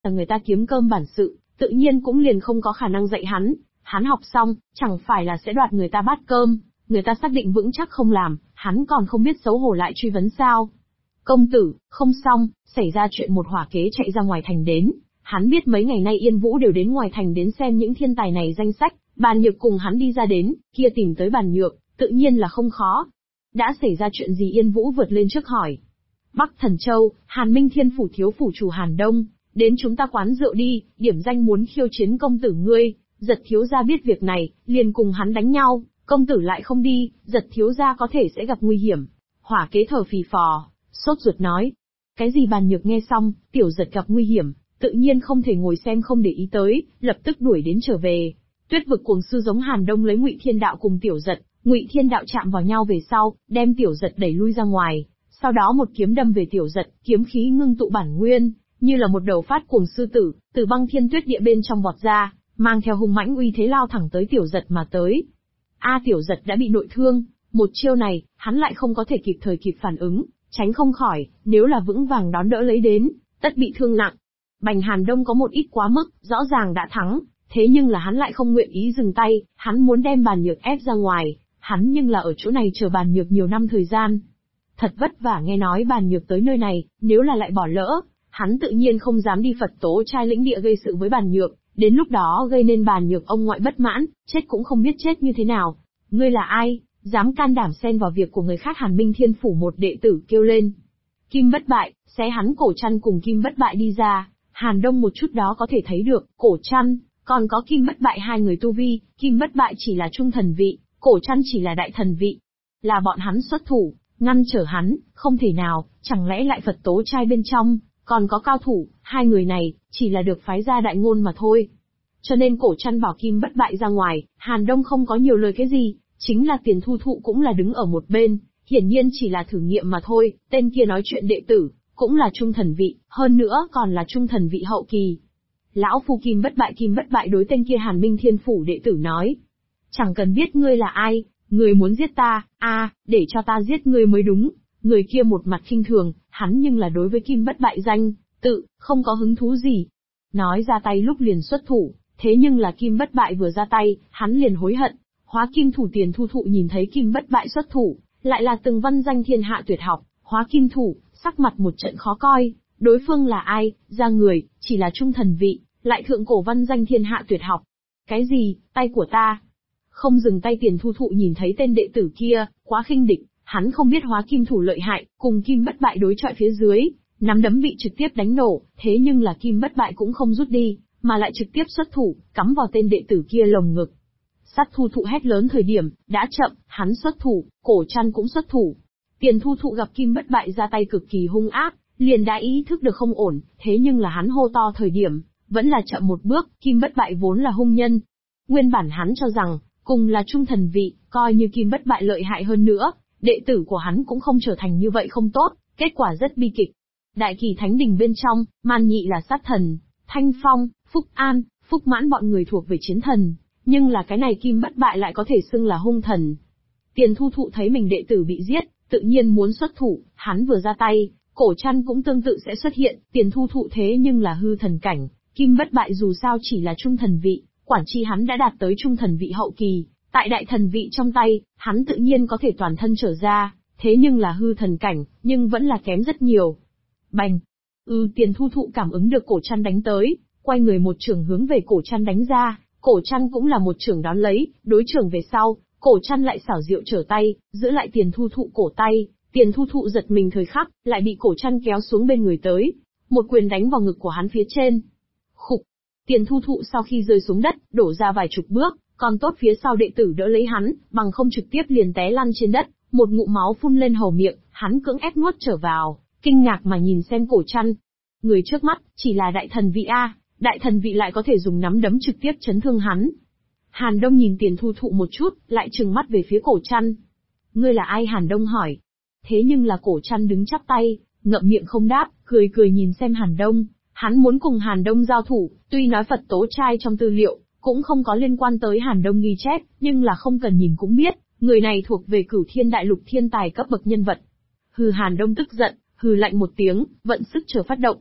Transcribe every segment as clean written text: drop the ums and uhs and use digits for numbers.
là người ta kiếm cơm bản sự, tự nhiên cũng liền không có khả năng dạy hắn. Hắn học xong, chẳng phải là sẽ đoạt người ta bát cơm, người ta xác định vững chắc không làm, hắn còn không biết xấu hổ lại truy vấn sao. Công tử, không xong, xảy ra chuyện một hỏa kế chạy ra ngoài thành đến. Hắn biết mấy ngày nay Yên Vũ đều đến ngoài thành đến xem những thiên tài này danh sách, Bàn Nhược cùng hắn đi ra đến, kia tìm tới Bàn Nhược, tự nhiên là không khó. Đã xảy ra chuyện gì? Yên Vũ vượt lên trước hỏi. Bắc Thần Châu, Hàn Minh Thiên phủ thiếu phủ chủ Hàn Đông, đến chúng ta quán rượu đi, điểm danh muốn khiêu chiến công tử ngươi. Giật thiếu gia biết việc này, liền cùng hắn đánh nhau, công tử lại không đi, Giật thiếu gia có thể sẽ gặp nguy hiểm. Hỏa kế thở phì phò, sốt ruột nói. Cái gì? Bàn Nhược nghe xong, Tiểu Giật gặp nguy hiểm, tự nhiên không thể ngồi xem không để ý tới, lập tức đuổi đến trở về. Tuyết vực cuồng sư giống Hàn Đông lấy Ngụy Thiên Đạo cùng Tiểu Giật, Ngụy Thiên Đạo chạm vào nhau về sau, đem Tiểu Giật đẩy lui ra ngoài, sau đó một kiếm đâm về Tiểu Giật, kiếm khí ngưng tụ bản nguyên, như là một đầu phát cuồng sư tử, từ băng thiên tuyết địa bên trong vọt ra, mang theo hung mãnh uy thế lao thẳng tới Tiểu Giật mà tới. Tiểu Giật đã bị nội thương, một chiêu này, hắn lại không có thể kịp thời kịp phản ứng, tránh không khỏi, nếu là vững vàng đón đỡ lấy đến, tất bị thương nặng. Bành Hàn Đông có một ít quá mức, rõ ràng đã thắng, thế nhưng là hắn lại không nguyện ý dừng tay, hắn muốn đem Bàn Nhược ép ra ngoài, hắn nhưng là ở chỗ này chờ Bàn Nhược nhiều năm thời gian. Thật vất vả nghe nói Bàn Nhược tới nơi này, nếu là lại bỏ lỡ, hắn tự nhiên không dám đi Phật Tố Trai lĩnh địa gây sự với Bàn Nhược, đến lúc đó gây nên Bàn Nhược ông ngoại bất mãn, chết cũng không biết chết như thế nào. Ngươi là ai, dám can đảm xen vào việc của người khác? Hàn Minh Thiên phủ một đệ tử kêu lên. Kim Bất Bại, xé hắn cổ chăn cùng Kim Bất Bại đi ra. Hàn Đông một chút đó có thể thấy được, cổ chăn, còn có Kim Bất Bại hai người tu vi, Kim Bất Bại chỉ là trung thần vị, cổ chăn chỉ là đại thần vị. Là bọn hắn xuất thủ, ngăn trở hắn, không thể nào, chẳng lẽ lại Phật Tố Trai bên trong, còn có cao thủ, hai người này, chỉ là được phái ra đại ngôn mà thôi. Cho nên cổ chăn bảo Kim Bất Bại ra ngoài, Hàn Đông không có nhiều lời cái gì, chính là Tiền Thu Thụ cũng là đứng ở một bên, hiển nhiên chỉ là thử nghiệm mà thôi, tên kia nói chuyện đệ tử, cũng là trung thần vị, hơn nữa còn là trung thần vị hậu kỳ. Lão phu Kim Bất Bại đối tên kia Hàn Minh Thiên phủ đệ tử nói. Chẳng cần biết ngươi là ai, ngươi muốn giết ta, để cho ta giết ngươi mới đúng. Người kia một mặt khinh thường, hắn nhưng là đối với Kim Bất Bại danh tự, không có hứng thú gì. Nói ra tay lúc liền xuất thủ, thế nhưng là Kim Bất Bại vừa ra tay, hắn liền hối hận. Hóa Kim thủ Tiền Thu Thụ nhìn thấy Kim Bất Bại xuất thủ, lại là từng văn danh thiên hạ tuyệt học, Hóa Kim thủ, sắc mặt một trận khó coi, đối phương là ai, ra người, chỉ là trung thần vị, lại thượng cổ văn danh thiên hạ tuyệt học. Cái gì, tay của ta? Không dừng tay. Tiền Thu Thụ nhìn thấy tên đệ tử kia, quá khinh địch, hắn không biết Hóa Kim thủ lợi hại, cùng Kim Bất Bại đối chọi phía dưới, nắm đấm bị trực tiếp đánh nổ, thế nhưng là Kim Bất Bại cũng không rút đi, mà lại trực tiếp xuất thủ, cắm vào tên đệ tử kia lồng ngực. Sát Thu Thụ hét lớn thời điểm, đã chậm, hắn xuất thủ, cổ chăn cũng xuất thủ. Tiền Thu Thụ gặp Kim Bất Bại ra tay cực kỳ hung ác, liền đã ý thức được không ổn, thế nhưng là hắn hô to thời điểm, vẫn là chậm một bước. Kim Bất Bại vốn là hung nhân. Nguyên bản hắn cho rằng, cùng là trung thần vị, coi như Kim Bất Bại lợi hại hơn nữa, đệ tử của hắn cũng không trở thành như vậy không tốt, kết quả rất bi kịch. Đại Kỳ Thánh Đình bên trong, Man Nhị là sát thần, Thanh Phong, Phúc An, Phúc Mãn bọn người thuộc về chiến thần, nhưng là cái này Kim Bất Bại lại có thể xưng là hung thần. Tiền Thu Thụ thấy mình đệ tử bị giết, tự nhiên muốn xuất thủ, hắn vừa ra tay, cổ chăn cũng tương tự sẽ xuất hiện. Tiền Thu Thụ thế nhưng là hư thần cảnh, Kim Bất Bại dù sao chỉ là trung thần vị, quản chi hắn đã đạt tới trung thần vị hậu kỳ, tại đại thần vị trong tay, hắn tự nhiên có thể toàn thân trở ra, thế nhưng là hư thần cảnh, nhưng vẫn là kém rất nhiều. Bành! Tiền Thu Thụ cảm ứng được cổ chăn đánh tới, quay người một chưởng hướng về cổ chăn đánh ra, cổ chăn cũng là một chưởng đón lấy, đối chưởng về sau, cổ chăn lại xảo diệu trở tay, giữ lại Tiền Thu Thụ cổ tay. Tiền Thu Thụ giật mình thời khắc, lại bị cổ chăn kéo xuống bên người tới, một quyền đánh vào ngực của hắn phía trên. Khục! Tiền Thu Thụ sau khi rơi xuống đất, đổ ra vài chục bước, còn tốt phía sau đệ tử đỡ lấy hắn, bằng không trực tiếp liền té lăn trên đất, một ngụm máu phun lên hầu miệng, hắn cưỡng ép nuốt trở vào, kinh ngạc mà nhìn xem cổ chăn. Người trước mắt, chỉ là đại thần vị đại thần vị lại có thể dùng nắm đấm trực tiếp chấn thương hắn. Hàn Đông nhìn Tiền Thu Thụ một chút, lại trừng mắt về phía cổ chăn. Ngươi là ai? Hàn Đông hỏi. Thế nhưng là cổ chăn đứng chắp tay, ngậm miệng không đáp, cười cười nhìn xem Hàn Đông. Hắn muốn cùng Hàn Đông giao thủ, tuy nói Phật Tố Trai trong tư liệu, cũng không có liên quan tới Hàn Đông ghi chép, nhưng là không cần nhìn cũng biết, người này thuộc về Cửu Thiên Đại Lục thiên tài cấp bậc nhân vật. Hàn Đông tức giận, hừ lạnh một tiếng, vận sức chờ phát động.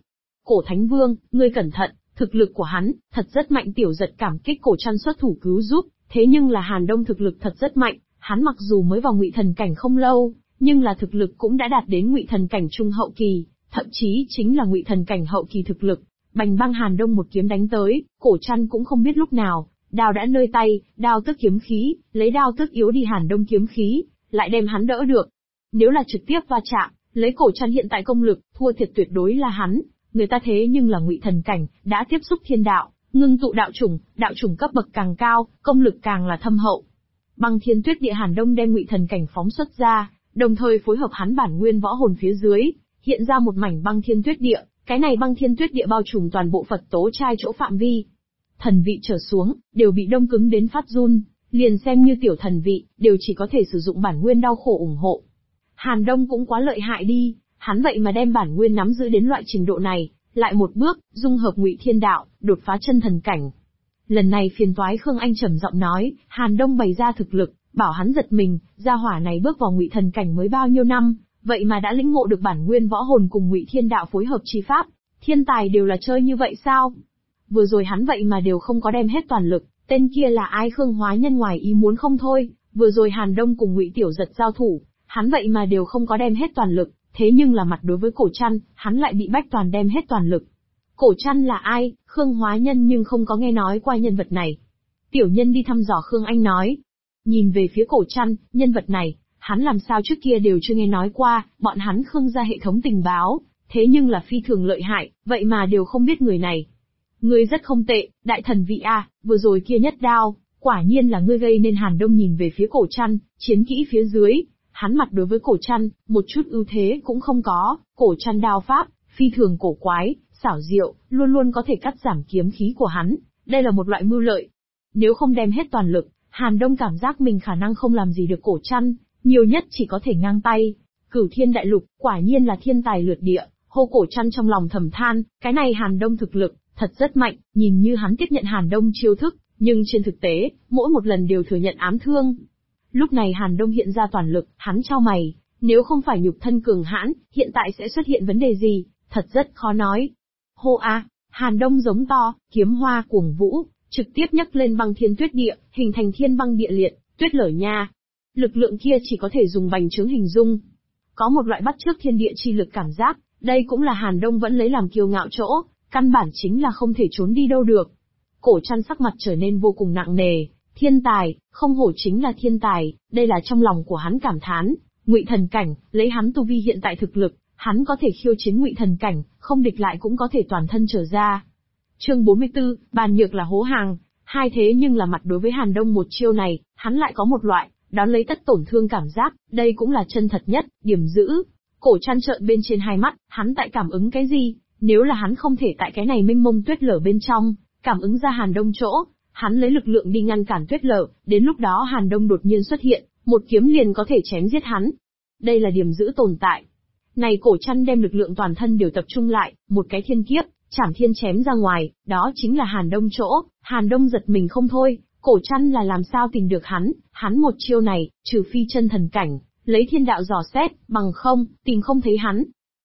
Cổ Thánh Vương, ngươi cẩn thận, thực lực của hắn, thật rất mạnh. Tiểu Giật cảm kích Cổ Trăn xuất thủ cứu giúp, thế nhưng là Hàn Đông thực lực thật rất mạnh, hắn mặc dù mới vào Ngụy Thần cảnh không lâu, nhưng là thực lực cũng đã đạt đến Ngụy Thần cảnh trung hậu kỳ, thậm chí chính là Ngụy Thần cảnh hậu kỳ thực lực. Bành băng Hàn Đông một kiếm đánh tới, Cổ Trăn cũng không biết lúc nào, đao đã nơi tay, đao tức kiếm khí, lấy đao tức yếu đi Hàn Đông kiếm khí, lại đem hắn đỡ được. Nếu là trực tiếp va chạm, lấy Cổ Trăn hiện tại công lực, thua thiệt tuyệt đối là hắn. Người ta thế nhưng là Ngụy Thần cảnh, đã tiếp xúc thiên đạo, ngưng tụ đạo chủng cấp bậc càng cao, công lực càng là thâm hậu. Băng Thiên Tuyết Địa Hàn Đông đem Ngụy Thần cảnh phóng xuất ra, đồng thời phối hợp hắn bản nguyên võ hồn phía dưới, hiện ra một mảnh Băng Thiên Tuyết Địa, cái này Băng Thiên Tuyết Địa bao trùm toàn bộ Phật tố trai chỗ phạm vi. Thần vị trở xuống, đều bị đông cứng đến phát run, liền xem như tiểu thần vị, đều chỉ có thể sử dụng bản nguyên đau khổ ủng hộ. Hàn Đông cũng quá lợi hại đi, hắn vậy mà đem bản nguyên nắm giữ đến loại trình độ này, lại một bước, dung hợp Ngụy Thiên Đạo, đột phá chân thần cảnh. Lần này phiền toái Khương Anh trầm giọng nói, Hàn Đông bày ra thực lực, bảo hắn giật mình, gia hỏa này bước vào Ngụy Thần cảnh mới bao nhiêu năm, vậy mà đã lĩnh ngộ được bản nguyên võ hồn cùng Ngụy Thiên Đạo phối hợp chi pháp, thiên tài đều là chơi như vậy sao? Vừa rồi hắn vậy mà đều không có đem hết toàn lực, tên kia là ai? Khương Hóa Nhân ngoài ý muốn không thôi, vừa rồi Hàn Đông cùng Ngụy Tiểu Giật giao thủ, hắn vậy mà đều không có đem hết toàn lực, thế nhưng là mặt đối với Cổ Trăn, hắn lại bị bách toàn đem hết toàn lực. Cổ Trăn là ai? Khương Hóa Nhân nhưng không có nghe nói qua nhân vật này. Tiểu nhân đi thăm dò Khương Anh nói. Nhìn về phía Cổ Trăn, nhân vật này, hắn làm sao trước kia đều chưa nghe nói qua, bọn hắn Khương ra hệ thống tình báo, thế nhưng là phi thường lợi hại, vậy mà đều không biết người này. Ngươi rất không tệ, đại thần vị A, vừa rồi kia nhất đao, quả nhiên là ngươi gây nên. Hàn Đông nhìn về phía Cổ Trăn, chiến kỹ phía dưới, hắn mặt đối với Cổ Trăn, một chút ưu thế cũng không có. Cổ Trăn đao pháp, phi thường cổ quái, xảo diệu, luôn luôn có thể cắt giảm kiếm khí của hắn, đây là một loại mưu lợi. Nếu không đem hết toàn lực, Hàn Đông cảm giác mình khả năng không làm gì được Cổ Trăn, nhiều nhất chỉ có thể ngang tay. Cửu Thiên Đại Lục, quả nhiên là thiên tài lượt địa, hô. Cổ Trăn trong lòng thầm than, cái này Hàn Đông thực lực, thật rất mạnh, nhìn như hắn tiếp nhận Hàn Đông chiêu thức, nhưng trên thực tế, mỗi một lần đều thừa nhận ám thương. Lúc này Hàn Đông hiện ra toàn lực, hắn chau mày, nếu không phải nhục thân cường hãn, hiện tại sẽ xuất hiện vấn đề gì, thật rất khó nói. Hô a, Hàn Đông giống to, kiếm hoa cuồng vũ, trực tiếp nhấc lên Băng Thiên Tuyết Địa, hình thành thiên băng địa liệt, tuyết lở nha. Lực lượng kia chỉ có thể dùng bành trướng hình dung. Có một loại bắt chước thiên địa chi lực cảm giác, đây cũng là Hàn Đông vẫn lấy làm kiêu ngạo chỗ, căn bản chính là không thể trốn đi đâu được. Cổ Trăn sắc mặt trở nên vô cùng nặng nề, thiên tài, không hổ chính là thiên tài, đây là trong lòng của hắn cảm thán. Ngụy Thần cảnh, lấy hắn tu vi hiện tại thực lực, hắn có thể khiêu chiến Ngụy Thần cảnh, không địch lại cũng có thể toàn thân trở ra. Chương 44, bàn nhược là hố hàng, hai thế nhưng là mặt đối với Hàn Đông một chiêu này, hắn lại có một loại, đón lấy tất tổn thương cảm giác, đây cũng là chân thật nhất, điểm giữ. Cổ Trăn trợn bên trên hai mắt, hắn tại cảm ứng cái gì? Nếu là hắn không thể tại cái này mênh mông tuyết lở bên trong, cảm ứng ra Hàn Đông chỗ, hắn lấy lực lượng đi ngăn cản tuyết lở, đến lúc đó Hàn Đông đột nhiên xuất hiện, một kiếm liền có thể chém giết hắn. Đây là điểm giữ tồn tại. Này Cổ Trăn đem lực lượng toàn thân đều tập trung lại, một cái thiên kiếp, chảm thiên chém ra ngoài, đó chính là Hàn Đông chỗ. Hàn Đông giật mình không thôi, Cổ Trăn là làm sao tìm được hắn một chiêu này, trừ phi chân thần cảnh, lấy thiên đạo dò xét, bằng không, tìm không thấy hắn.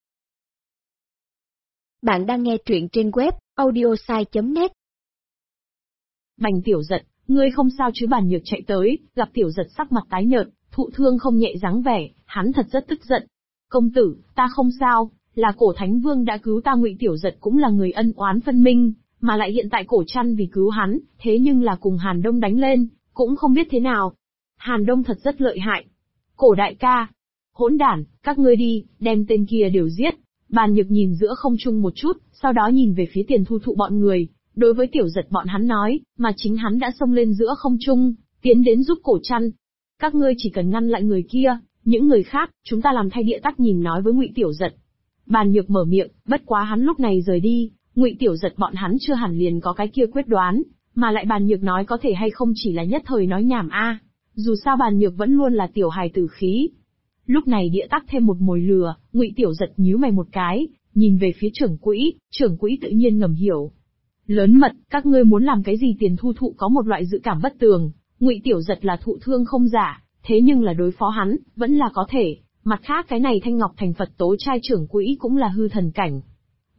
Bạn đang nghe truyện trên web audiosai.net. Bành Tiểu Giật, ngươi không sao chứ? Bàn nhược chạy tới, gặp Tiểu Giật sắc mặt tái nhợt, thụ thương không nhẹ dáng vẻ, hắn thật rất tức giận. Công tử, ta không sao, là Cổ Thánh Vương đã cứu ta. Ngụy Tiểu Giật cũng là người ân oán phân minh, mà lại hiện tại Cổ Trăn vì cứu hắn, thế nhưng là cùng Hàn Đông đánh lên, cũng không biết thế nào. Hàn Đông thật rất lợi hại. Cổ đại ca, hỗn đản, các ngươi đi, đem tên kia đều giết. Bàn nhược nhìn giữa không trung một chút, sau đó nhìn về phía Tiền Thu Thụ bọn người, đối với Tiểu Giật bọn hắn nói, mà chính hắn đã xông lên giữa không trung, tiến đến giúp Cổ Trăn. Các ngươi chỉ cần ngăn lại người kia, những người khác, chúng ta làm thay địa tắc. Nhìn nói với Ngụy Tiểu Giật. Bàn nhược mở miệng, bất quá hắn lúc này rời đi, Ngụy Tiểu Giật bọn hắn chưa hẳn liền có cái kia quyết đoán, mà lại bàn nhược nói có thể hay không chỉ là nhất thời nói nhảm a. Dù sao bàn nhược vẫn luôn là tiểu hài tử khí. Lúc này địa tắc thêm một mồi lừa, Ngụy Tiểu Giật nhíu mày một cái, nhìn về phía trưởng quỹ tự nhiên ngầm hiểu. Lớn mật, các ngươi muốn làm cái gì? Tiền Thu Thụ có một loại dự cảm bất tường, Ngụy Tiểu Giật là thụ thương không giả, thế nhưng là đối phó hắn, vẫn là có thể. Mặt khác cái này Thanh Ngọc Thành Phật tố trai trưởng quỹ cũng là hư thần cảnh.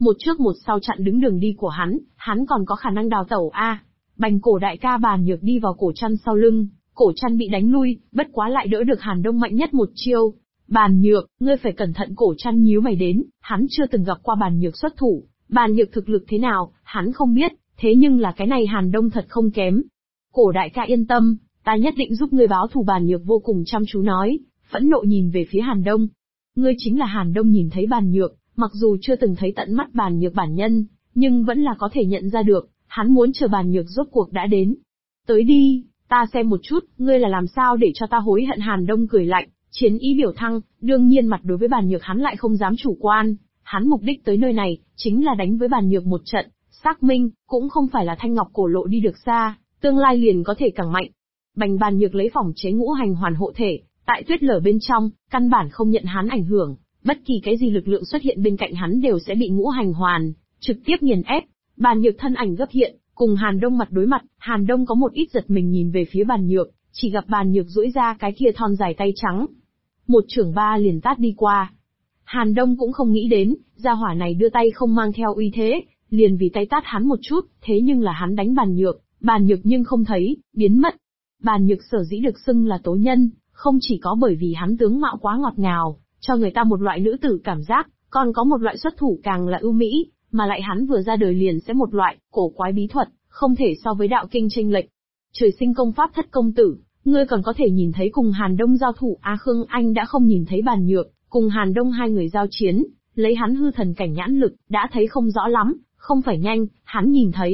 một trước một sau chặn đứng đường đi của hắn còn có khả năng đào tẩu Bành cổ đại ca Bàn Nhược đi vào Cổ Trăn sau lưng, Cổ Trăn bị đánh lui, bất quá lại đỡ được Hàn Đông mạnh nhất một chiêu. Bàn Nhược, ngươi phải cẩn thận. Cổ Trăn nhíu mày đến, hắn chưa từng gặp qua Bàn Nhược xuất thủ, Bàn Nhược thực lực thế nào, hắn không biết, thế nhưng là cái này Hàn Đông thật không kém. Cổ đại ca yên tâm, ta nhất định giúp ngươi báo thù. Bàn Nhược vô cùng chăm chú nói, phẫn nộ nhìn về phía Hàn Đông. Ngươi chính là Hàn Đông nhìn thấy Bàn Nhược, mặc dù chưa từng thấy tận mắt Bàn Nhược bản nhân, nhưng vẫn là có thể nhận ra được, hắn muốn chờ Bàn Nhược rốt cuộc đã đến. Tới đi, ta xem một chút, ngươi là làm sao để cho ta hối hận. Hàn Đông cười lạnh, chiến ý biểu thăng, đương nhiên mặt đối với Bàn Nhược hắn lại không dám chủ quan, hắn mục đích tới nơi này, chính là đánh với Bàn Nhược một trận, xác minh, cũng không phải là thanh ngọc cổ lộ đi được xa, tương lai liền có thể càng mạnh. Bành Bàn Nhược lấy phòng chế ngũ hành hoàn hộ thể, tại tuyết lở bên trong, căn bản không nhận hắn ảnh hưởng, bất kỳ cái gì lực lượng xuất hiện bên cạnh hắn đều sẽ bị ngũ hành hoàn trực tiếp nghiền ép. Bàn Nhược thân ảnh gấp hiện, cùng Hàn Đông mặt đối mặt, Hàn Đông có một ít giật mình nhìn về phía Bàn Nhược, chỉ gặp Bàn Nhược duỗi ra cái kia thon dài tay trắng. Một chưởng ba liền tát đi qua. Hàn Đông cũng không nghĩ đến, gia hỏa này đưa tay không mang theo uy thế, liền vì tay tát hắn một chút, thế nhưng là hắn đánh Bàn Nhược nhưng không thấy, biến mất. Bàn Nhược sở dĩ được xưng là tố nhân, không chỉ có bởi vì hắn tướng mạo quá ngọt ngào, cho người ta một loại nữ tử cảm giác, còn có một loại xuất thủ càng là ưu mỹ, mà lại hắn vừa ra đời liền sẽ một loại cổ quái bí thuật, không thể so với đạo kinh chênh lệch. Trời sinh công pháp thất công tử, ngươi còn có thể nhìn thấy cùng Hàn Đông giao thủ. Khương Anh đã không nhìn thấy Bàn Nhược cùng Hàn Đông hai người giao chiến, lấy hắn hư thần cảnh nhãn lực, đã thấy không rõ lắm, không phải nhanh, hắn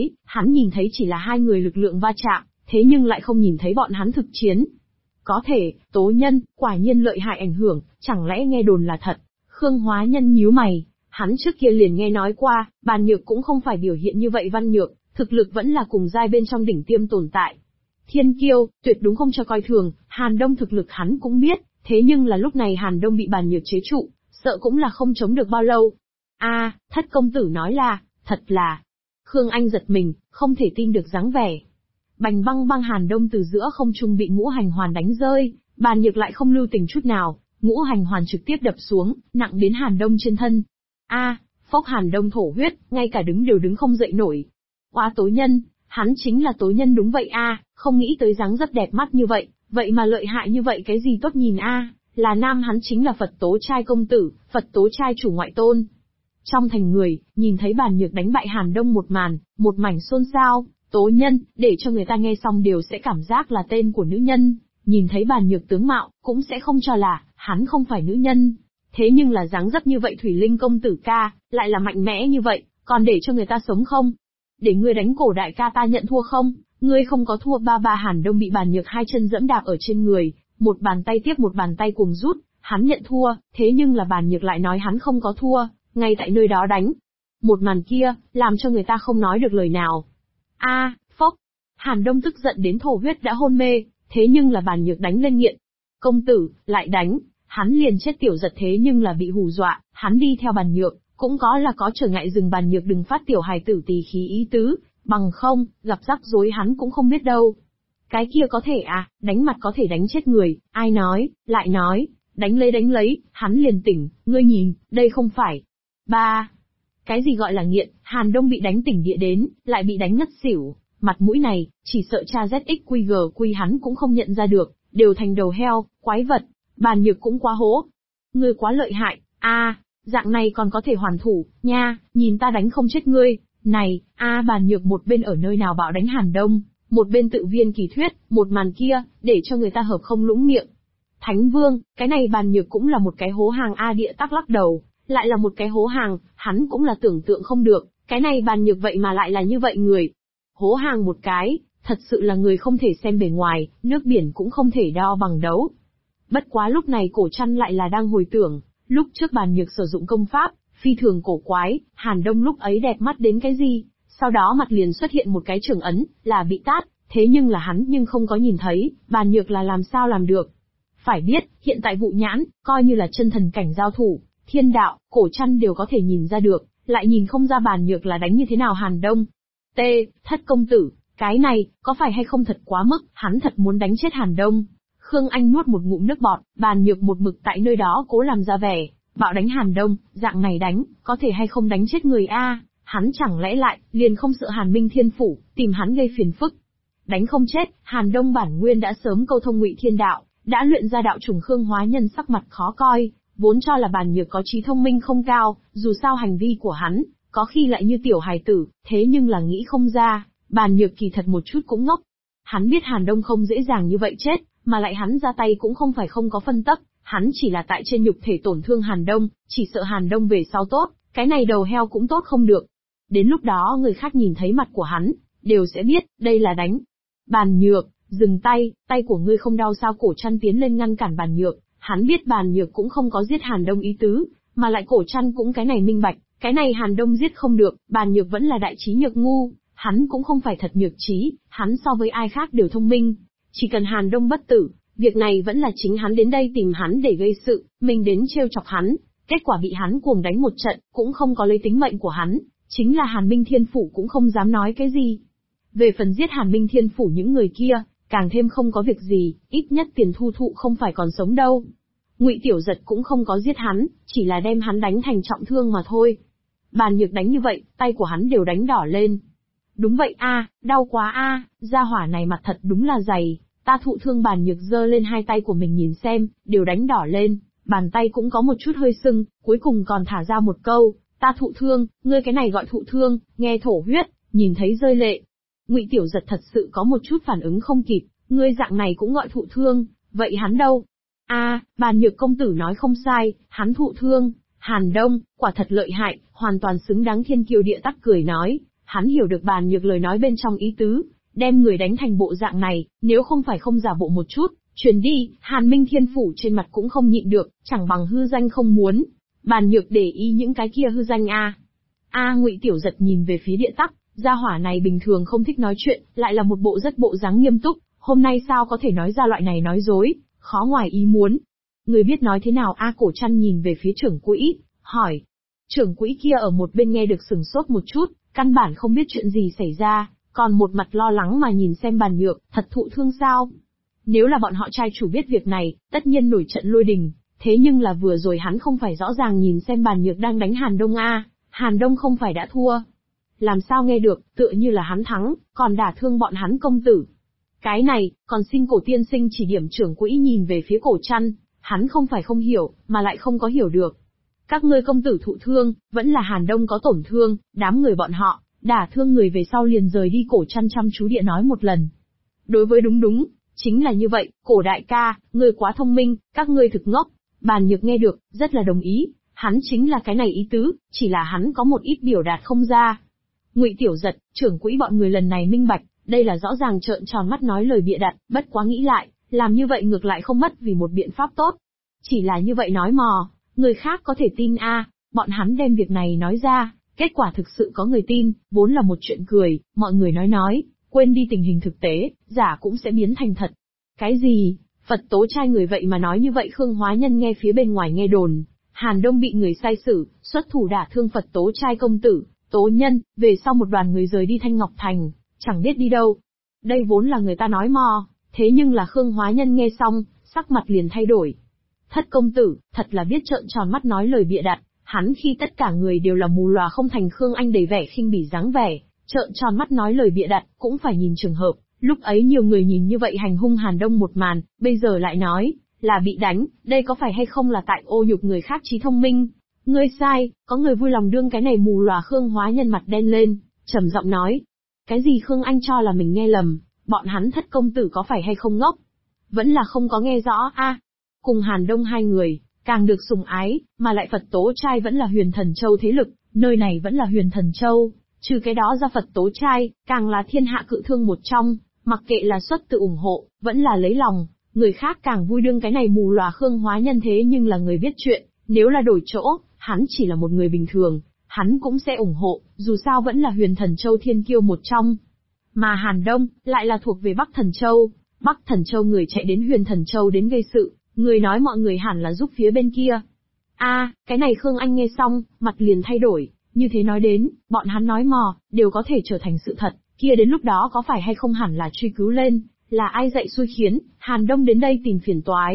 nhìn thấy chỉ là hai người lực lượng va chạm, thế nhưng lại không nhìn thấy bọn hắn thực chiến. Có thể, tố nhân, quả nhiên lợi hại ảnh hưởng, chẳng lẽ nghe đồn là thật? Khương Hóa Nhân nhíu mày, hắn trước kia liền nghe nói qua, Bàn Nhược cũng không phải biểu hiện như vậy. Văn Nhược, thực lực vẫn là cùng giai bên trong đỉnh tiêm tồn tại. Thiên kiêu, tuyệt đúng không cho coi thường. Hàn Đông thực lực hắn cũng biết, thế nhưng là lúc này Hàn Đông bị Bàn Nhược chế trụ, sợ cũng là không chống được bao lâu. Thất công tử nói là, thật là. Khương Anh giật mình, không thể tin được dáng vẻ. Bành băng băng. Hàn Đông từ giữa không trung bị ngũ hành hoàn đánh rơi, Bàn Nhược lại không lưu tình chút nào, ngũ hành hoàn trực tiếp đập xuống, nặng đến Hàn Đông trên thân. Phốc. Hàn Đông thổ huyết, ngay cả đứng đều đứng không dậy nổi. Quá tố nhân, hắn chính là tố nhân đúng vậy không nghĩ tới dáng rất đẹp mắt như vậy, vậy mà lợi hại như vậy. Cái gì tốt nhìn là nam, hắn chính là Phật tố trai công tử, Phật tố trai chủ ngoại tôn. Trong thành người, nhìn thấy Bàn Nhược đánh bại Hàn Đông một mảnh xôn xao. Tố nhân, để cho người ta nghe xong đều sẽ cảm giác là tên của nữ nhân, nhìn thấy Bàn Nhược tướng mạo, cũng sẽ không cho là hắn không phải nữ nhân. Thế nhưng là dáng dấp như vậy Thủy Linh công tử ca, lại là mạnh mẽ như vậy, còn để cho người ta sống không? Để ngươi đánh cổ đại ca ta nhận thua không? Ngươi không có thua. Ba. Hàn Đông bị Bàn Nhược hai chân dẫm đạp ở trên người, một bàn tay tiếp một bàn tay cuồng rút, hắn nhận thua, thế nhưng là Bàn Nhược lại nói hắn không có thua, ngay tại nơi đó đánh. Một màn kia, làm cho người ta không nói được lời nào. Phốc. Hàn Đông tức giận đến thổ huyết đã hôn mê, thế nhưng là Bàn Nhược đánh lên nghiện. Công tử, lại đánh, hắn liền chết. Tiểu Giật thế nhưng là bị hù dọa, hắn đi theo Bàn Nhược, cũng có trở ngại dừng Bàn Nhược đừng phát tiểu hài tử tỳ khí ý tứ, bằng không, gặp rắc rối hắn cũng không biết đâu. Cái kia có thể đánh mặt có thể đánh chết người, ai nói, lại nói, đánh lấy, hắn liền tỉnh, ngươi nhìn, đây không phải. Ba. Cái gì gọi là nghiện, Hàn Đông bị đánh tỉnh địa đến, lại bị đánh ngất xỉu, mặt mũi này, chỉ sợ cha ZXQG hắn cũng không nhận ra được, đều thành đầu heo, quái vật. Bàn Nhược cũng quá hố. Ngươi quá lợi hại, dạng này còn có thể hoàn thủ, nha, nhìn ta đánh không chết ngươi. Này, Bàn Nhược một bên ở nơi nào bạo đánh Hàn Đông, một bên tự viên kỳ thuyết, một màn kia, để cho người ta hợp không lũng miệng. Thánh Vương, cái này Bàn Nhược cũng là một cái hố hàng. Địa Tắc lắc đầu, lại là một cái hố hàng, hắn cũng là tưởng tượng không được, cái này Bàn Nhược vậy mà lại là như vậy người. Hố hàng một cái, thật sự là người không thể xem bề ngoài, nước biển cũng không thể đo bằng đấu. Bất quá lúc này Cổ Trăn lại là đang hồi tưởng, lúc trước Bàn Nhược sử dụng công pháp, phi thường cổ quái, Hàn Đông lúc ấy đẹp mắt đến cái gì, sau đó mặt liền xuất hiện một cái trường ấn, là bị tát, thế nhưng là hắn nhưng không có nhìn thấy, Bàn Nhược là làm sao làm được. Phải biết, hiện tại Vụ Nhãn, coi như là chân thần cảnh giao thủ, thiên đạo, Cổ Trăn đều có thể nhìn ra được, lại nhìn không ra Bàn Nhược là đánh như thế nào Hàn Đông. Thất công tử, cái này, có phải hay không thật quá mức, hắn thật muốn đánh chết Hàn Đông. Khương Anh nuốt một ngụm nước bọt, Bàn Nhược một mực tại nơi đó cố làm ra vẻ, Bạo đánh Hàn Đông, dạng này đánh, có thể hay không đánh chết người a? Hắn chẳng lẽ lại, liền không sợ Hàn Minh Thiên Phủ, tìm hắn gây phiền phức. Đánh không chết, Hàn Đông bản nguyên đã sớm câu thông Ngụy Thiên Đạo, đã luyện ra đạo trùng Khương Hóa Nhân sắc mặt khó coi, vốn cho là Bàn Nhược có trí thông minh không cao, dù sao hành vi của hắn, có khi lại như tiểu hài tử, thế nhưng là nghĩ không ra, Bàn Nhược kỳ thật một chút cũng ngốc. Hắn biết Hàn Đông không dễ dàng như vậy chết, mà lại hắn ra tay cũng không phải không có phân tắc, hắn chỉ là tại trên nhục thể tổn thương Hàn Đông, chỉ sợ Hàn Đông về sau tốt, cái này đầu heo cũng tốt không được. Đến lúc đó người khác nhìn thấy mặt của hắn, đều sẽ biết, đây là đánh. Bàn Nhược, dừng tay, tay của ngươi không đau sao? Cổ Trăn tiến lên ngăn cản Bàn Nhược, hắn biết Bàn Nhược cũng không có giết Hàn Đông ý tứ, mà lại Cổ Trăn cũng cái này minh bạch, cái này Hàn Đông giết không được, Bàn Nhược vẫn là đại trí nhược ngu, hắn cũng không phải thật nhược trí, hắn so với ai khác đều thông minh, chỉ cần Hàn Đông bất tử, việc này vẫn là chính hắn đến đây tìm hắn để gây sự, mình đến trêu chọc hắn, kết quả bị hắn cuồng đánh một trận, cũng không có lấy tính mệnh của hắn, chính là Hàn Minh Thiên Phủ cũng không dám nói cái gì. Về phần giết Hàn Minh Thiên Phủ những người kia, càng thêm không có việc gì, ít nhất Tiền Thu Thụ không phải còn sống đâu. Ngụy Tiểu Giật cũng không có giết hắn, chỉ là đem hắn đánh thành trọng thương mà thôi. Bàn Nhược đánh như vậy, tay của hắn đều đánh đỏ lên. Đúng vậy a, đau quá a, gia hỏa này mặt thật đúng là dày, ta thụ thương. Bàn Nhược giơ lên hai tay của mình nhìn xem, đều đánh đỏ lên, bàn tay cũng có một chút hơi sưng, cuối cùng còn thả ra một câu, ta thụ thương, ngươi cái này gọi thụ thương, nghe thổ huyết, nhìn thấy rơi lệ. Ngụy Tiểu Giật thật sự có một chút phản ứng không kịp, ngươi dạng này cũng gọi thụ thương, vậy hắn đâu? A, Bàn Nhược công tử nói không sai, hắn thụ thương. Hàn Đông, quả thật lợi hại, hoàn toàn xứng đáng thiên kiêu địa tắc cười nói, hắn hiểu được Bàn Nhược lời nói bên trong ý tứ, đem người đánh thành bộ dạng này, nếu không phải không giả bộ một chút, truyền đi, Hàn Minh Thiên Phủ trên mặt cũng không nhịn được, chẳng bằng hư danh không muốn. Bàn Nhược để ý những cái kia hư danh a. Ngụy Tiểu Giật nhìn về phía địa tắc, gia hỏa này bình thường không thích nói chuyện, lại là một bộ rất bộ dáng nghiêm túc, hôm nay sao có thể nói ra loại này nói dối, khó ngoài ý muốn. Người biết nói thế nào a? Cổ Trăn nhìn về phía trưởng quỹ, hỏi. Trưởng quỹ kia ở một bên nghe được sừng sốt một chút, căn bản không biết chuyện gì xảy ra, còn một mặt lo lắng mà nhìn xem Bàn Nhược, thật thụ thương sao? Nếu là bọn họ trai chủ biết việc này, tất nhiên nổi trận lôi đình, thế nhưng là vừa rồi hắn không phải rõ ràng nhìn xem Bàn Nhược đang đánh Hàn Đông a, Hàn Đông không phải đã thua. Làm sao nghe được, tựa như là hắn thắng, còn đả thương bọn hắn công tử. Cái này, còn xin Cổ tiên sinh chỉ điểm. Trưởng quỹ nhìn về phía Cổ Trăn, hắn không phải không hiểu, mà lại không có hiểu được. Các ngươi công tử thụ thương, vẫn là Hàn Đông có tổn thương, đám người bọn họ, đả thương người về sau liền rời đi. Cổ Trăn chăm chú địa nói một lần. Đối với đúng, chính là như vậy, Cổ đại ca, ngươi quá thông minh, các ngươi thực ngốc. Bàn Nhược nghe được, rất là đồng ý, hắn chính là cái này ý tứ, chỉ là hắn có một ít biểu đạt không ra. Ngụy Tiểu Giật, trưởng quỹ bọn người lần này minh bạch, đây là rõ ràng trợn tròn mắt nói lời bịa đặt, bất quá nghĩ lại, làm như vậy ngược lại không mất vì một biện pháp tốt. Chỉ là như vậy nói mò, người khác có thể tin a, bọn hắn đem việc này nói ra, kết quả thực sự có người tin, vốn là một chuyện cười, mọi người nói, quên đi tình hình thực tế, giả cũng sẽ biến thành thật. Cái gì? Phật tố trai người vậy mà nói như vậy? Khương Hóa Nhân nghe phía bên ngoài nghe đồn, Hàn Đông bị người sai sử, xuất thủ đả thương Phật tố trai công tử, Tố Nhân, về sau một đoàn người rời đi Thanh Ngọc Thành, chẳng biết đi đâu. Đây vốn là người ta nói mò, thế nhưng là Khương Hóa Nhân nghe xong, sắc mặt liền thay đổi. Thất công tử, thật là biết trợn tròn mắt nói lời bịa đặt, hắn khi tất cả người đều là mù lòa không thành. Khương Anh đầy vẻ khinh bỉ dáng vẻ, trợn tròn mắt nói lời bịa đặt, cũng phải nhìn trường hợp, lúc ấy nhiều người nhìn như vậy hành hung Hàn Đông một màn, bây giờ lại nói, là bị đánh, đây có phải hay không là tại ô nhục người khác trí thông minh? Ngươi sai, có người vui lòng đương cái này mù lòa. Khương Hóa Nhân mặt đen lên, trầm giọng nói. Cái gì? Khương Anh cho là mình nghe lầm, bọn hắn thất công tử có phải hay không ngốc? Vẫn là không có nghe rõ a. Cùng Hàn Đông hai người, càng được sủng ái, mà lại Phật tố trai vẫn là Huyền Thần Châu thế lực, nơi này vẫn là Huyền Thần Châu, trừ cái đó ra Phật tố trai, càng là thiên hạ cự thương một trong, mặc kệ là xuất tự ủng hộ, vẫn là lấy lòng, người khác càng vui đương cái này mù lòa. Khương Hóa Nhân thế nhưng là người biết chuyện, nếu là đổi chỗ, hắn chỉ là một người bình thường, hắn cũng sẽ ủng hộ, dù sao vẫn là Huyền Thần Châu thiên kiêu một trong. Mà Hàn Đông, lại là thuộc về Bắc Thần Châu, Bắc Thần Châu người chạy đến Huyền Thần Châu đến gây sự, người nói mọi người hẳn là giúp phía bên kia. Cái này Khương Anh nghe xong, mặt liền thay đổi, như thế nói đến, bọn hắn nói mò, đều có thể trở thành sự thật, kia đến lúc đó có phải hay không hẳn là truy cứu lên, là ai dạy xui khiến, Hàn Đông đến đây tìm phiền toái.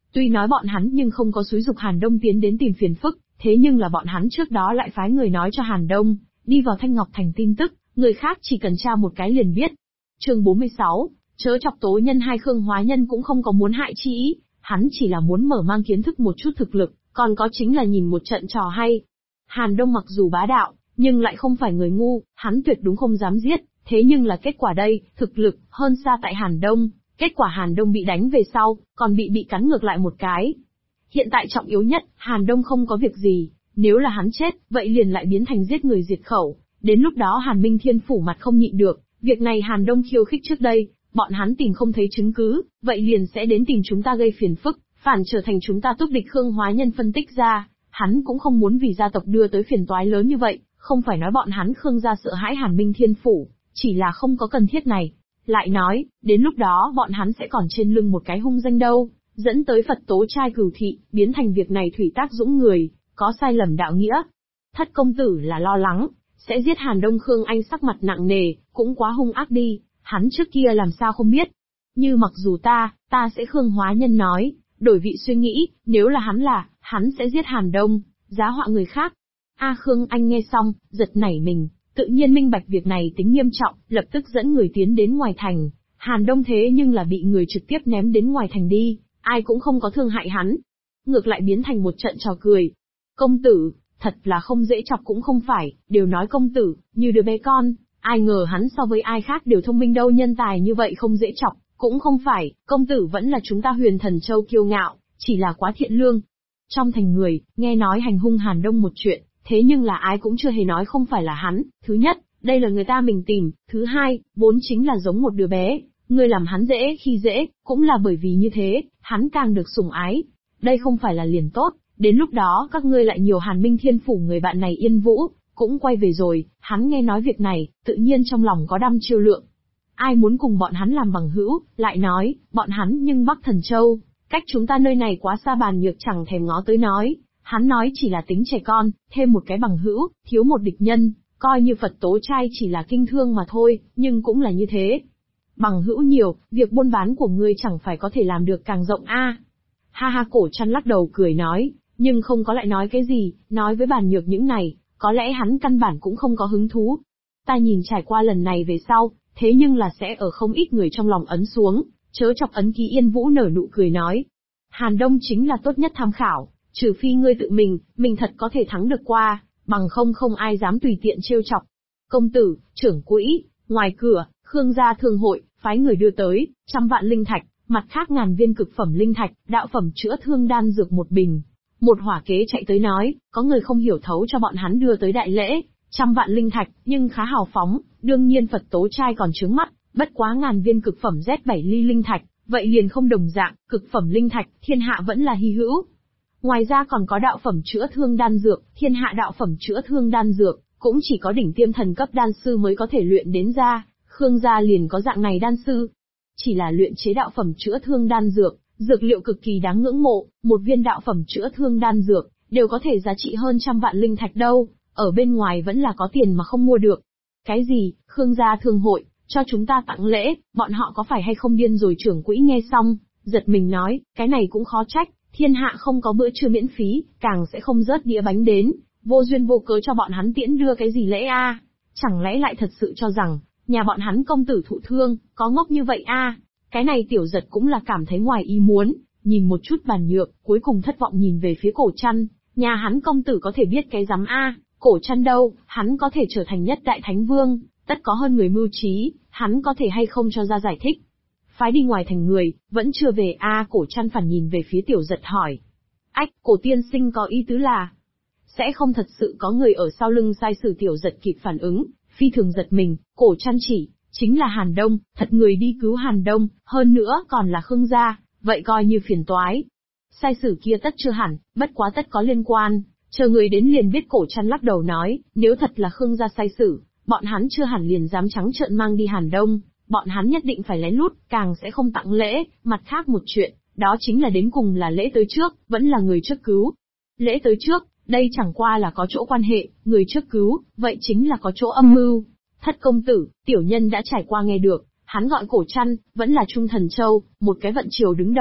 Tuy nói bọn hắn nhưng không có xúi giục Hàn Đông tiến đến tìm phiền phức, thế nhưng là bọn hắn trước đó lại phái người nói cho Hàn Đông, đi vào Thanh Ngọc Thành tin tức, người khác chỉ cần tra một cái liền biết. Chương 46, chớ chọc tố nhân hai. Khương Hóa Nhân cũng không có muốn hại chi ý, hắn chỉ là muốn mở mang kiến thức một chút thực lực, còn có chính là nhìn một trận trò hay. Hàn Đông mặc dù bá đạo, nhưng lại không phải người ngu, hắn tuyệt đúng không dám giết, thế nhưng là kết quả đây, thực lực hơn xa tại Hàn Đông, kết quả Hàn Đông bị đánh về sau, còn bị cắn ngược lại một cái. Hiện tại trọng yếu nhất, Hàn Đông không có việc gì, nếu là hắn chết, vậy liền lại biến thành giết người diệt khẩu, đến lúc đó Hàn Minh Thiên phủ mặt không nhịn được, việc này Hàn Đông khiêu khích trước đây, bọn hắn tìm không thấy chứng cứ, vậy liền sẽ đến tìm chúng ta gây phiền phức, phản trở thành chúng ta túc địch. Khương Hóa Nhân phân tích ra, hắn cũng không muốn vì gia tộc đưa tới phiền toái lớn như vậy, không phải nói bọn hắn Khương gia sợ hãi Hàn Minh Thiên phủ, chỉ là không có cần thiết này. Lại nói, đến lúc đó bọn hắn sẽ còn trên lưng một cái hung danh đâu, dẫn tới Phật tố trai cửu thị, biến thành việc này thủy tác dũng người, có sai lầm đạo nghĩa. Thất công tử là lo lắng, sẽ giết Hàn Đông. Khương Anh sắc mặt nặng nề, cũng quá hung ác đi, hắn trước kia làm sao không biết. Như mặc dù ta sẽ. Khương Hóa Nhân nói, đổi vị suy nghĩ, nếu là hắn sẽ giết Hàn Đông, giá họa người khác. Khương Anh nghe xong, giật nảy mình, tự nhiên minh bạch việc này tính nghiêm trọng, lập tức dẫn người tiến đến ngoài thành. Hàn Đông thế nhưng là bị người trực tiếp ném đến ngoài thành đi, ai cũng không có thương hại hắn. Ngược lại biến thành một trận trò cười. Công tử, thật là không dễ chọc cũng không phải, đều nói công tử, như đứa bé con, ai ngờ hắn so với ai khác đều thông minh đâu, nhân tài như vậy không dễ chọc, cũng không phải, công tử vẫn là chúng ta Huyền Thần Châu kiêu ngạo, chỉ là quá thiện lương. Trong thành người, nghe nói hành hung Hàn Đông một chuyện, thế nhưng là ai cũng chưa hề nói không phải là hắn. Thứ nhất, đây là người ta mình tìm, thứ hai, vốn chính là giống một đứa bé, ngươi làm hắn dễ khi dễ, cũng là bởi vì như thế, hắn càng được sủng ái. Đây không phải là liền tốt, đến lúc đó các ngươi lại nhiều. Hàn Minh Thiên phủ người bạn này Yên Vũ, cũng quay về rồi, hắn nghe nói việc này, tự nhiên trong lòng có đăm chiêu lượng. Ai muốn cùng bọn hắn làm bằng hữu, lại nói, bọn hắn nhưng Bắc Thần Châu, cách chúng ta nơi này quá xa, Bàn Nhược chẳng thèm ngó tới nói. Hắn nói chỉ là tính trẻ con, thêm một cái bằng hữu, thiếu một địch nhân, coi như Phật tố trai chỉ là kinh thương mà thôi, nhưng cũng là như thế. Bằng hữu nhiều, việc buôn bán của ngươi chẳng phải có thể làm được càng rộng a. Ha ha, Cổ Trăn lắc đầu cười nói, nhưng không có lại nói cái gì, nói với Bàn Nhược những này, có lẽ hắn căn bản cũng không có hứng thú. Ta nhìn trải qua lần này về sau, thế nhưng là sẽ ở không ít người trong lòng ấn xuống, chớ chọc ấn ký. Yên Vũ nở nụ cười nói, Hàn Đông chính là tốt nhất tham khảo. Trừ phi ngươi tự mình thật có thể thắng được qua, bằng không ai dám tùy tiện trêu chọc. Công tử, trưởng quỹ, ngoài cửa, Khương gia thương hội, phái người đưa tới, 100 vạn linh thạch, mặt khác ngàn viên cực phẩm linh thạch, đạo phẩm chữa thương đan dược một bình. Một hỏa kế chạy tới nói, có người không hiểu thấu cho bọn hắn đưa tới đại lễ, 100 vạn linh thạch, nhưng khá hào phóng, đương nhiên Phật tố trai còn trướng mắt, bất quá ngàn viên cực phẩm Z7 ly linh thạch, vậy liền không đồng dạng, cực phẩm linh thạch, thiên hạ vẫn là hy hữu. Ngoài ra còn có đạo phẩm chữa thương đan dược, thiên hạ đạo phẩm chữa thương đan dược, cũng chỉ có đỉnh tiêm thần cấp đan sư mới có thể luyện đến ra, Khương gia liền có dạng này đan sư. Chỉ là luyện chế đạo phẩm chữa thương đan dược, dược liệu cực kỳ đáng ngưỡng mộ, một viên đạo phẩm chữa thương đan dược, đều có thể giá trị hơn 100 vạn linh thạch đâu, ở bên ngoài vẫn là có tiền mà không mua được. Cái gì, Khương gia thương hội, cho chúng ta tặng lễ, bọn họ có phải hay không điên rồi? Trưởng quỹ nghe xong, giật mình nói, cái này cũng khó trách. Thiên hạ không có bữa trưa miễn phí, càng sẽ không rớt đĩa bánh đến, vô duyên vô cớ cho bọn hắn tiễn đưa cái gì lễ a? Chẳng lẽ lại thật sự cho rằng, nhà bọn hắn công tử thụ thương, có ngốc như vậy a? Cái này Tiểu Giật cũng là cảm thấy ngoài ý muốn, nhìn một chút Bàn Nhược, cuối cùng thất vọng nhìn về phía Cổ Trăn, nhà hắn công tử có thể biết cái rắm a? Cổ Trăn đâu, hắn có thể trở thành nhất đại thánh vương, tất có hơn người mưu trí, hắn có thể hay không cho ra giải thích. Phái đi ngoài thành người, vẫn chưa về a? Cổ Trăn phản nhìn về phía Tiểu Giật hỏi. Ách, Cổ tiên sinh có ý tứ là, sẽ không thật sự có người ở sau lưng sai sử? Tiểu Giật kịp phản ứng, phi thường giật mình, Cổ Trăn chính là Hàn Đông, thật người đi cứu Hàn Đông, hơn nữa còn là Khương gia, vậy coi như phiền toái. Sai sử kia tất chưa hẳn, bất quá tất có liên quan, chờ người đến liền biết. Cổ Trăn lắc đầu nói, nếu thật là Khương gia sai sử, bọn hắn chưa hẳn liền dám trắng trợn mang đi Hàn Đông. Bọn hắn nhất định phải lén lút, càng sẽ không tặng lễ. Mặt khác một chuyện, đó chính là đến cùng là lễ tới trước, vẫn là người trước cứu. Lễ tới trước, đây chẳng qua là có chỗ quan hệ, người trước cứu, vậy chính là có chỗ âm mưu. Thất công tử, tiểu nhân đã trải qua nghe được, hắn gọi Cổ Trăn, vẫn là Trung Thần Châu, một cái vận triều đứng đầu,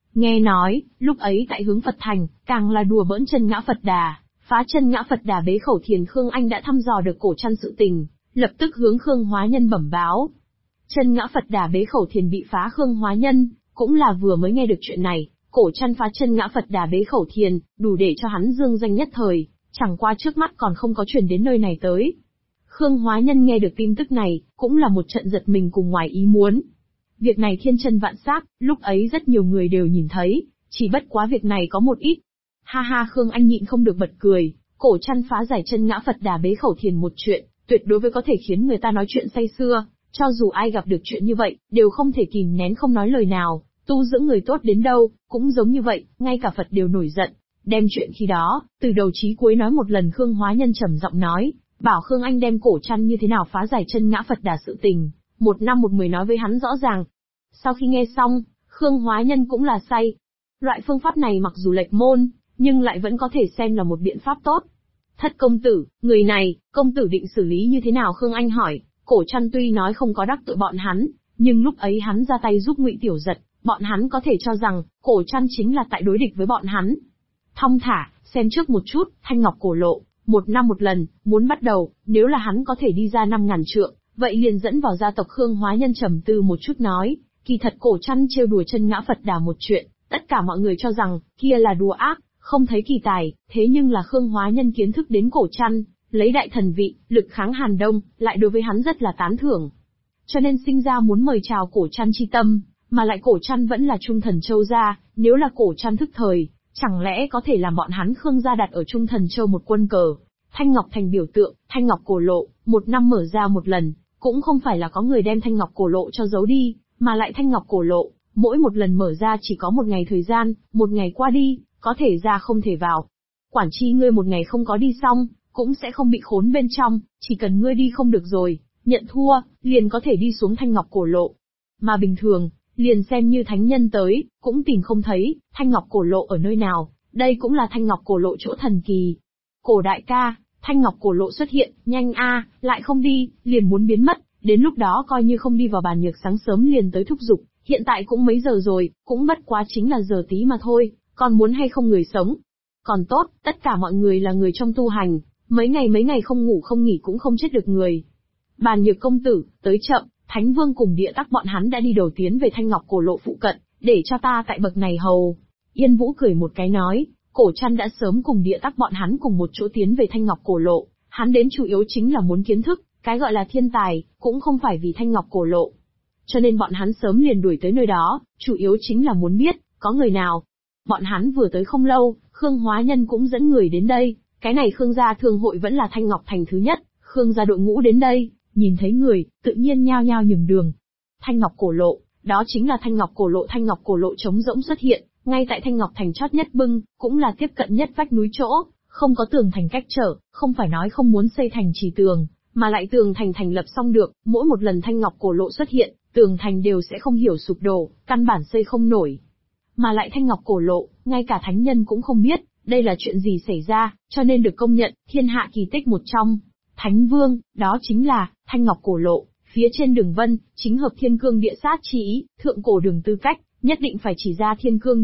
Nghe nói, lúc ấy tại hướng Phật Thành, càng là đùa bỡn chân ngã Phật Đà, phá chân ngã Phật Đà bế khẩu thiền Khương Anh đã thăm dò được cổ trăn sự tình, lập tức hướng Khương Hóa Nhân bẩm báo. Chân ngã Phật Đà bế khẩu thiền bị phá Khương Hóa Nhân, cũng là vừa mới nghe được chuyện này, cổ trăn phá chân ngã Phật Đà bế khẩu thiền, đủ để cho hắn dương danh nhất thời, chẳng qua trước mắt còn không có truyền đến nơi này tới. Khương Hóa Nhân nghe được tin tức này, cũng là một trận giật mình cùng ngoài ý muốn. Việc này thiên chân vạn xác, lúc ấy rất nhiều người đều nhìn thấy, chỉ bất quá việc này có một ít. Ha ha, Khương Anh nhịn không được bật cười, cổ trăn phá giải chân ngã Phật Đà bế khẩu thiền một chuyện, tuyệt đối với có thể khiến người ta nói chuyện say sưa, cho dù ai gặp được chuyện như vậy, đều không thể kìm nén không nói lời nào, tu dưỡng người tốt đến đâu, cũng giống như vậy, ngay cả Phật đều nổi giận. Đem chuyện khi đó, từ đầu chí cuối nói một lần. Khương Hóa Nhân trầm giọng nói, bảo Khương Anh đem cổ trăn như thế nào phá giải chân ngã Phật Đà sự tình, 1 năm 1 mười nói với hắn rõ ràng. Sau khi nghe xong, Khương Hóa Nhân cũng là say. Loại phương pháp này mặc dù lệch môn, nhưng lại vẫn có thể xem là một biện pháp tốt. Thất công tử, người này, công tử định xử lý như thế nào? Khương Anh hỏi. Cổ trăn tuy nói không có đắc tội bọn hắn, nhưng lúc ấy hắn ra tay giúp Ngụy Tiểu Giật, bọn hắn có thể cho rằng, cổ trăn chính là tại đối địch với bọn hắn. Thong thả, xem trước một chút, Thanh Ngọc Cổ Lộ, 1 năm 1 lần, muốn bắt đầu, nếu là hắn có thể đi ra 5.000 trượng, vậy liền dẫn vào gia tộc. Khương Hóa Nhân trầm tư một chút nói, kỳ thật cổ trăn trêu đùa chân ngã Phật Đà một chuyện, tất cả mọi người cho rằng, kia là đùa ác, không thấy kỳ tài, thế nhưng là Khương Hóa Nhân kiến thức đến cổ trăn, lấy đại thần vị, lực kháng Hàn Đông, lại đối với hắn rất là tán thưởng. Cho nên sinh ra muốn mời chào cổ trăn chi tâm, mà lại cổ trăn vẫn là Trung Thần Châu gia, nếu là cổ trăn thức thời, chẳng lẽ có thể làm bọn hắn Khương gia đặt ở Trung Thần Châu một quân cờ. Thanh Ngọc Thành biểu tượng, Thanh Ngọc Cổ Lộ, 1 năm mở ra 1 lần, cũng không phải là có người đem Thanh Ngọc Cổ Lộ cho giấu đi, mà lại Thanh Ngọc Cổ Lộ, mỗi 1 lần mở ra chỉ có 1 ngày thời gian, 1 ngày qua đi, có thể ra không thể vào. Quản chi ngươi 1 ngày không có đi xong, cũng sẽ không bị khốn bên trong, chỉ cần ngươi đi không được rồi, nhận thua, liền có thể đi xuống Thanh Ngọc Cổ Lộ. Mà bình thường, liền xem như thánh nhân tới, cũng tìm không thấy, Thanh Ngọc Cổ Lộ ở nơi nào, đây cũng là Thanh Ngọc Cổ Lộ chỗ thần kỳ. Cổ đại ca, Thanh Ngọc Cổ Lộ xuất hiện, nhanh a, lại không đi, liền muốn biến mất, đến lúc đó coi như không đi vào bàn nhược sáng sớm liền tới thúc giục, hiện tại cũng mấy giờ rồi, cũng bất quá chính là giờ tí mà thôi, còn muốn hay không người sống. Còn tốt, tất cả mọi người là người trong tu hành, mấy ngày không ngủ không nghỉ cũng không chết được người. Bàn nhược công tử, tới chậm, Thánh Vương cùng Địa Tắc bọn hắn đã đi đầu tiến về Thanh Ngọc Cổ Lộ phụ cận, để cho ta tại bậc này hầu. Yên Vũ cười một cái nói, cổ trăn đã sớm cùng Địa Tắc bọn hắn cùng một chỗ tiến về Thanh Ngọc Cổ Lộ, hắn đến chủ yếu chính là muốn kiến thức, cái gọi là thiên tài, cũng không phải vì Thanh Ngọc Cổ Lộ. Cho nên bọn hắn sớm liền đuổi tới nơi đó, chủ yếu chính là muốn biết, có người nào. Bọn hắn vừa tới không lâu, Khương Hóa Nhân cũng dẫn người đến đây, cái này Khương gia thương hội vẫn là Thanh Ngọc Thành thứ nhất, Khương gia đội ngũ đến đây, nhìn thấy người, tự nhiên nhao nhao nhường đường. Thanh Ngọc Cổ Lộ, đó chính là Thanh Ngọc Cổ Lộ. Thanh Ngọc Cổ Lộ trống rỗng xuất hiện, ngay tại Thanh Ngọc Thành chót nhất bưng, cũng là tiếp cận nhất vách núi chỗ, không có tường thành cách trở, không phải nói không muốn xây thành trì tường, mà lại tường thành thành lập xong được, mỗi 1 lần Thanh Ngọc Cổ Lộ xuất hiện, tường thành đều sẽ không hiểu sụp đổ, căn bản xây không nổi. Mà lại Thanh Ngọc Cổ Lộ, ngay cả thánh nhân cũng không biết, đây là chuyện gì xảy ra, cho nên được công nhận, thiên hạ kỳ tích một trong. Thánh Vương, đó chính là, Thanh Ngọc Cổ Lộ, phía trên đường vân, chính hợp thiên cương địa sát chi ý, thượng cổ đường tư cách, nhất định phải chỉ ra thiên cương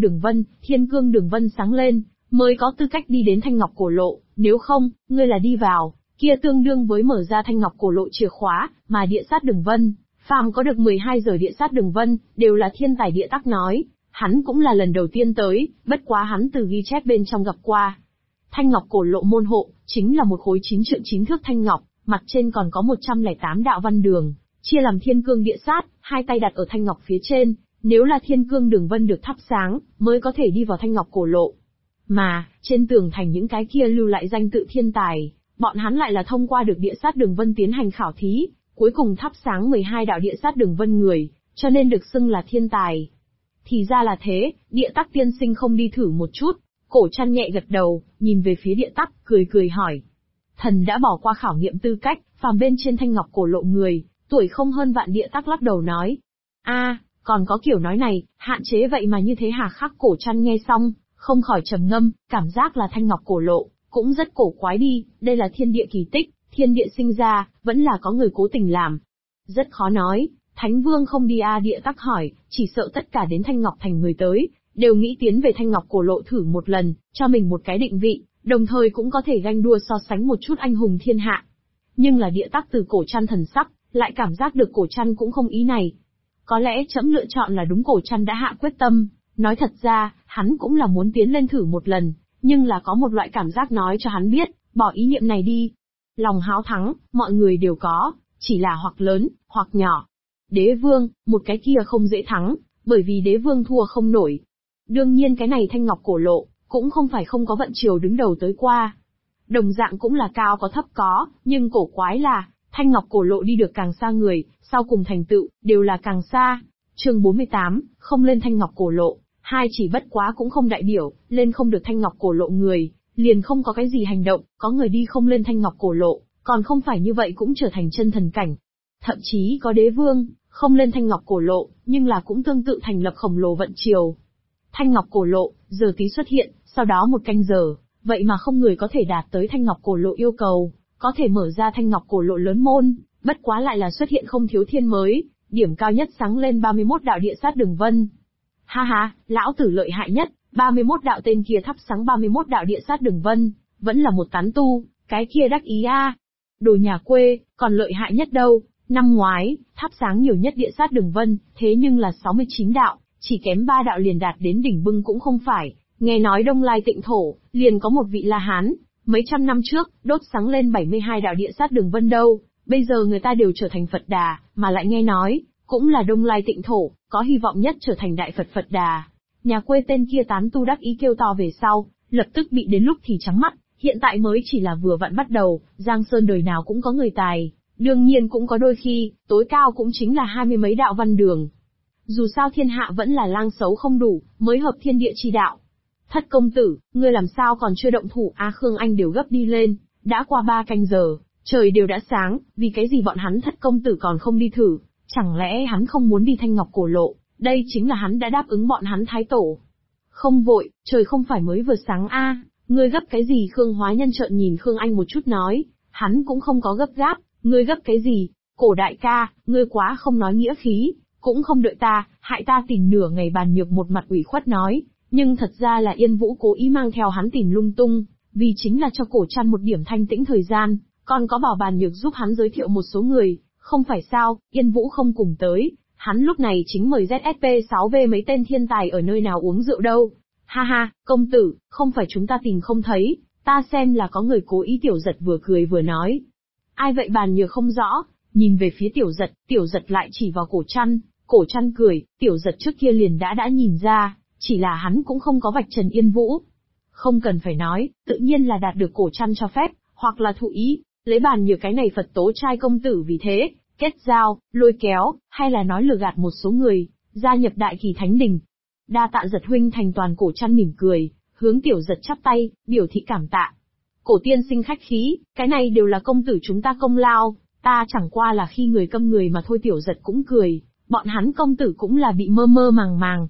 đường vân sáng lên, mới có tư cách đi đến Thanh Ngọc Cổ Lộ, nếu không, ngươi là đi vào, kia tương đương với mở ra Thanh Ngọc Cổ Lộ chìa khóa, mà địa sát đường vân, phàm có được 12 giờ địa sát đường vân, đều là thiên tài. Địa Tắc nói, hắn cũng là lần đầu tiên tới, bất quá hắn từ ghi chép bên trong gặp qua. Thanh Ngọc Cổ Lộ môn hộ, chính là một khối 9 trượng 9 thước thanh ngọc, mặt trên còn có 108 đạo văn đường, chia làm thiên cương địa sát, 2 tay đặt ở thanh ngọc phía trên, nếu là thiên cương đường vân được thắp sáng, mới có thể đi vào Thanh Ngọc Cổ Lộ. Mà, trên tường thành những cái kia lưu lại danh tự thiên tài, bọn hắn lại là thông qua được địa sát đường vân tiến hành khảo thí, cuối cùng thắp sáng 12 đạo địa sát đường vân người, cho nên được xưng là thiên tài. Thì ra là thế, Địa Tắc tiên sinh không đi thử một chút. Cổ trăn nhẹ gật đầu, nhìn về phía Địa Tắc, cười hỏi. Thần đã bỏ qua khảo nghiệm tư cách, phàm bên trên Thanh Ngọc Cổ Lộ người, tuổi không hơn vạn. Địa Tắc lắc đầu nói. Còn có kiểu nói này, hạn chế vậy mà như thế hà khắc. Cổ trăn nghe xong, không khỏi trầm ngâm, cảm giác là Thanh Ngọc Cổ Lộ, cũng rất cổ quái đi, đây là thiên địa kỳ tích, thiên địa sinh ra, vẫn là có người cố tình làm. Rất khó nói, Thánh Vương không đi Địa Tắc hỏi, chỉ sợ tất cả đến Thanh Ngọc Thành người tới, đều nghĩ tiến về Thanh Ngọc Cổ Lộ thử một lần, cho mình một cái định vị, đồng thời cũng có thể ganh đua so sánh một chút anh hùng thiên hạ. Nhưng là Địa Tắc Từ Cổ Trăn thần sắc, lại cảm giác được Cổ Trăn cũng không ý này. Có lẽ trẫm lựa chọn là đúng. Cổ Trăn đã hạ quyết tâm, nói thật ra, hắn cũng là muốn tiến lên thử một lần, nhưng là có một loại cảm giác nói cho hắn biết, bỏ ý niệm này đi. Lòng háo thắng, mọi người đều có, chỉ là hoặc lớn, hoặc nhỏ. Đế vương, một cái kia không dễ thắng, bởi vì đế vương thua không nổi. Đương nhiên cái này Thanh Ngọc Cổ Lộ, cũng không phải không có vận triều đứng đầu tới qua. Đồng dạng cũng là cao có thấp có, nhưng cổ quái là, Thanh Ngọc Cổ Lộ đi được càng xa người, sau cùng thành tựu, đều là càng xa. Chương 48, không lên Thanh Ngọc Cổ Lộ, hai chỉ bất quá cũng không đại biểu, lên không được Thanh Ngọc Cổ Lộ người, liền không có cái gì hành động, có người đi không lên Thanh Ngọc Cổ Lộ, còn không phải như vậy cũng trở thành chân thần cảnh. Thậm chí có đế vương, không lên Thanh Ngọc Cổ Lộ, nhưng là cũng tương tự thành lập khổng lồ vận triều. Thanh Ngọc Cổ Lộ, giờ tí xuất hiện, sau đó một canh giờ, vậy mà không người có thể đạt tới Thanh Ngọc Cổ Lộ yêu cầu, có thể mở ra Thanh Ngọc Cổ Lộ lớn môn, bất quá lại là xuất hiện không thiếu thiên mới, điểm cao nhất sáng lên 31 đạo địa sát đường vân. Ha ha, lão tử lợi hại nhất, 31 đạo tên kia thắp sáng 31 đạo địa sát đường vân, vẫn là một tán tu, cái kia đắc ý a. Đồ nhà quê, còn lợi hại nhất đâu, năm ngoái, thắp sáng nhiều nhất địa sát đường vân, thế nhưng là 69 đạo, chỉ kém 3 đạo liền đạt đến đỉnh bưng cũng không phải. Nghe nói Đông Lai Tịnh Thổ, liền có một vị La Hán, mấy trăm năm trước, đốt sáng lên 72 đạo địa sát đường vân đâu, bây giờ người ta đều trở thành Phật Đà, mà lại nghe nói, cũng là Đông Lai Tịnh Thổ, có hy vọng nhất trở thành Đại Phật Phật Đà. Nhà quê tên kia tán tu đắc ý kêu to về sau, lập tức bị đến lúc thì trắng mắt, hiện tại mới chỉ là vừa vặn bắt đầu, Giang Sơn đời nào cũng có người tài, đương nhiên cũng có đôi khi, tối cao cũng chính là 20 mấy đạo văn đường. Dù sao thiên hạ vẫn là lang xấu không đủ, mới hợp thiên địa chi đạo. Thất công tử, ngươi làm sao còn chưa động thủ? Khương Anh đều gấp đi lên, đã qua 3 canh giờ, trời đều đã sáng, vì cái gì bọn hắn Thất công tử còn không đi thử? Chẳng lẽ hắn không muốn đi Thanh Ngọc Cổ Lộ? Đây chính là hắn đã đáp ứng bọn hắn Thái Tổ. Không vội, trời không phải mới vừa sáng ngươi gấp cái gì? Khương Hóa Nhân trợn nhìn Khương Anh một chút nói, hắn cũng không có gấp gáp, ngươi gấp cái gì? Cổ đại ca, ngươi quá không nói nghĩa khí, cũng không đợi ta, hại ta tìm nửa ngày. Bàn Nhược một mặt ủy khuất nói, nhưng thật ra là Yên Vũ cố ý mang theo hắn tìm lung tung, vì chính là cho Cổ Trăn một điểm thanh tĩnh thời gian, còn có bảo Bàn Nhược giúp hắn giới thiệu một số người, không phải sao, Yên Vũ không cùng tới, hắn lúc này chính mời ZSP6V mấy tên thiên tài ở nơi nào uống rượu đâu. Ha ha, công tử, không phải chúng ta tìm không thấy, ta xem là có người cố ý. Tiểu Giật vừa cười vừa nói. Ai vậy? Bàn Nhược không rõ, nhìn về phía Tiểu Giật lại chỉ vào Cổ Trăn cười, Tiểu Giật trước kia liền đã nhìn ra, chỉ là hắn cũng không có vạch trần Yên Vũ. Không cần phải nói, tự nhiên là đạt được Cổ Trăn cho phép, hoặc là thụ ý, lấy Bàn Nhược cái này Phật tố trai công tử vì thế, kết giao, lôi kéo, hay là nói lừa gạt một số người, gia nhập Đại Kỳ Thánh Đình. Đa tạ Giật huynh thành toàn. Cổ Trăn mỉm cười, hướng Tiểu Giật chắp tay, biểu thị cảm tạ. Cổ tiên sinh khách khí, cái này đều là công tử chúng ta công lao, ta chẳng qua là khi người câm người mà thôi. Tiểu Giật cũng cười, bọn hắn công tử cũng là bị mơ mơ màng màng.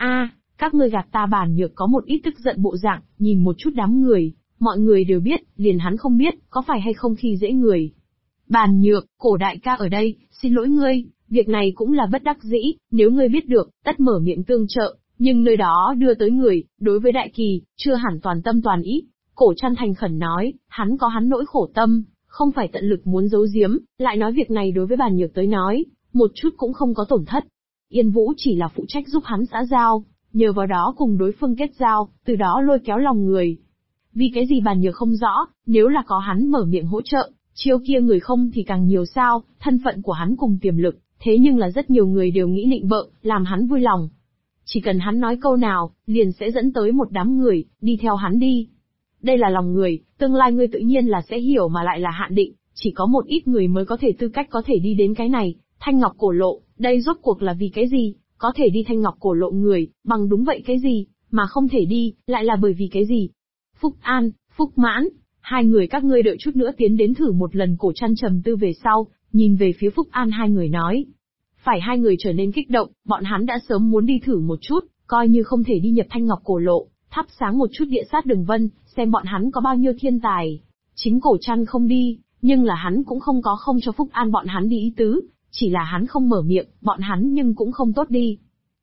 Các ngươi gạt ta. Bàn Nhược có một ít tức giận bộ dạng, nhìn một chút đám người, mọi người đều biết, liền hắn không biết, có phải hay không khi dễ người. Bàn Nhược, Cổ đại ca ở đây, xin lỗi ngươi, việc này cũng là bất đắc dĩ, nếu ngươi biết được, tất mở miệng tương trợ, nhưng nơi đó đưa tới người, đối với Đại Kỳ, chưa hẳn toàn tâm toàn ý. Cổ Trăn thành khẩn nói, hắn có hắn nỗi khổ tâm, không phải tận lực muốn giấu giếm, lại nói việc này đối với Bàn Nhược tới nói, một chút cũng không có tổn thất. Yên Vũ chỉ là phụ trách giúp hắn xã giao, nhờ vào đó cùng đối phương kết giao, từ đó lôi kéo lòng người. Vì cái gì Bàn Nhược không rõ, nếu là có hắn mở miệng hỗ trợ, chiêu kia người không thì càng nhiều sao, thân phận của hắn cùng tiềm lực, thế nhưng là rất nhiều người đều nghĩ nịnh bợ, làm hắn vui lòng. Chỉ cần hắn nói câu nào, liền sẽ dẫn tới một đám người, đi theo hắn đi. Đây là lòng người, tương lai ngươi tự nhiên là sẽ hiểu mà lại là hạn định, chỉ có một ít người mới có thể tư cách có thể đi đến cái này, Thanh Ngọc Cổ Lộ, đây rốt cuộc là vì cái gì? Có thể đi Thanh Ngọc Cổ Lộ người, bằng đúng vậy cái gì, mà không thể đi, lại là bởi vì cái gì? Phúc An, Phúc Mãn, hai người các ngươi đợi chút nữa tiến đến thử một lần. Cổ Trăn trầm tư về sau, nhìn về phía Phúc An hai người nói. Phải hai người trở nên kích động, bọn hắn đã sớm muốn đi thử một chút, coi như không thể đi nhập Thanh Ngọc Cổ Lộ, thắp sáng một chút địa sát đường vân, xem bọn hắn có bao nhiêu thiên tài. Chính Cổ Trăn không đi, nhưng là hắn cũng không có không cho Phúc An bọn hắn đi ý tứ, chỉ là hắn không mở miệng, bọn hắn nhưng cũng không tốt đi.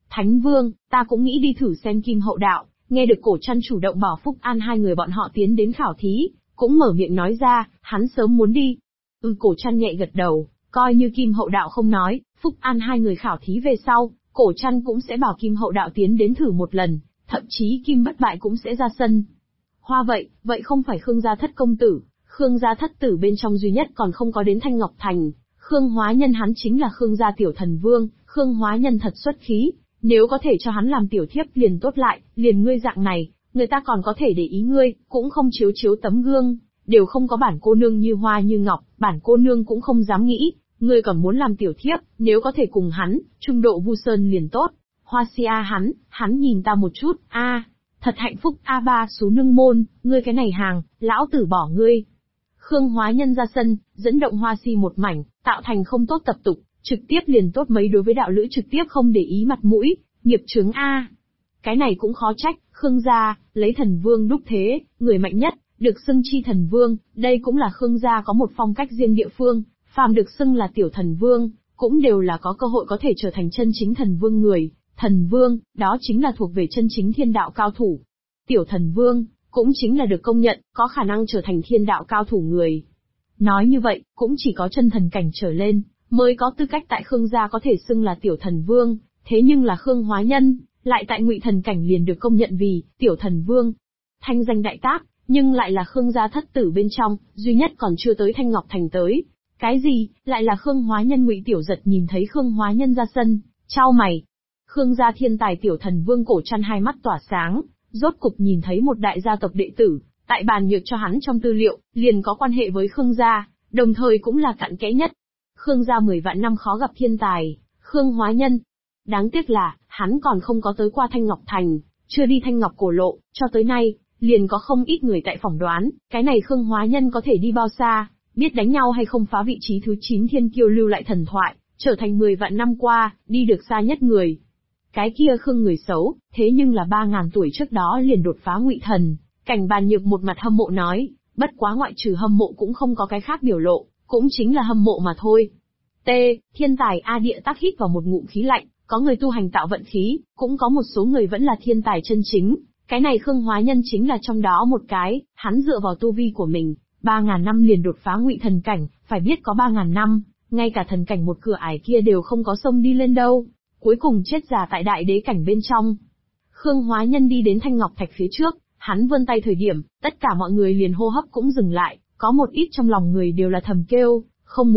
Thánh Vương, ta cũng nghĩ đi thử xem Kim Hậu Đạo. Nghe được Cổ Trăn chủ động bảo Phúc An hai người bọn họ tiến đến khảo thí, cũng mở miệng nói ra, hắn sớm muốn đi. Cổ Trăn nhẹ gật đầu, coi như Kim Hậu Đạo không nói, Phúc An hai người khảo thí về sau, Cổ Trăn cũng sẽ bảo Kim Hậu Đạo tiến đến thử một lần, thậm chí Kim Bất Bại cũng sẽ ra sân. Hoa vậy không phải Khương gia thất công tử, Khương gia thất tử bên trong duy nhất còn không có đến Thanh Ngọc Thành, Khương Hóa Nhân hắn chính là Khương gia tiểu thần vương, Khương Hóa Nhân thật xuất khí, nếu có thể cho hắn làm tiểu thiếp liền tốt lại, liền ngươi dạng này, người ta còn có thể để ý ngươi, cũng không chiếu chiếu tấm gương, đều không có bản cô nương như hoa như ngọc, bản cô nương cũng không dám nghĩ, ngươi còn muốn làm tiểu thiếp, nếu có thể cùng hắn, trung độ vu sơn liền tốt. Hoa si hắn nhìn ta một chút, thật hạnh phúc ba xú nương môn, ngươi cái này hàng, lão tử bỏ ngươi. Khương Hóa Nhân ra sân, dẫn động hoa si một mảnh, tạo thành không tốt tập tục, trực tiếp liền tốt mấy đối với đạo lữ trực tiếp không để ý mặt mũi, nghiệp chướng Cái này cũng khó trách, Khương gia, lấy thần vương đúc thế, người mạnh nhất, được xưng chi thần vương, đây cũng là Khương gia có một phong cách riêng địa phương, phàm được xưng là tiểu thần vương, cũng đều là có cơ hội có thể trở thành chân chính thần vương người. Thần vương, đó chính là thuộc về chân chính thiên đạo cao thủ. Tiểu thần vương, cũng chính là được công nhận, có khả năng trở thành thiên đạo cao thủ người. Nói như vậy, cũng chỉ có chân thần cảnh trở lên, mới có tư cách tại Khương gia có thể xưng là tiểu thần vương, thế nhưng là Khương Hóa Nhân, lại tại Ngụy thần cảnh liền được công nhận vì tiểu thần vương. Thanh danh đại tác, nhưng lại là Khương gia thất tử bên trong, duy nhất còn chưa tới Thanh Ngọc Thành tới. Cái gì, lại là Khương Hóa Nhân? Ngụy Tiểu Giật nhìn thấy Khương Hóa Nhân ra sân, chau mày. Khương gia thiên tài tiểu thần vương Cổ Trăn hai mắt tỏa sáng, rốt cục nhìn thấy một đại gia tộc đệ tử, tại bàn nhược cho hắn trong tư liệu, liền có quan hệ với Khương gia, đồng thời cũng là cặn kẽ nhất. Khương gia 10 vạn năm khó gặp thiên tài, Khương Hóa Nhân. Đáng tiếc là, hắn còn không có tới qua Thanh Ngọc Thành, chưa đi Thanh Ngọc Cổ Lộ, cho tới nay, liền có không ít người tại phỏng đoán, cái này Khương Hóa Nhân có thể đi bao xa, biết đánh nhau hay không phá vị trí thứ 9 thiên kiêu lưu lại thần thoại, trở thành 10 vạn năm qua, đi được xa nhất người. Cái kia Khương người xấu, thế nhưng là 3.000 tuổi trước đó liền đột phá Ngụy thần. Cảnh Bàn Nhược một mặt hâm mộ nói, bất quá ngoại trừ hâm mộ cũng không có cái khác biểu lộ, cũng chính là hâm mộ mà thôi. Thiên tài Địa Tắc hít vào một ngụm khí lạnh, có người tu hành tạo vận khí, cũng có một số người vẫn là thiên tài chân chính. Cái này Khương Hóa Nhân chính là trong đó một cái, hắn dựa vào tu vi của mình, 3.000 năm liền đột phá Ngụy thần cảnh, phải biết có 3.000 năm, ngay cả thần cảnh một cửa ải kia đều không có sông đi lên đâu. Cuối cùng chết già tại đại đế cảnh bên trong. Khương Hóa Nhân đi đến Thanh Ngọc Thạch phía trước, hắn vươn tay thời điểm, tất cả mọi người liền hô hấp cũng dừng lại, có một ít trong lòng người đều là thầm kêu, không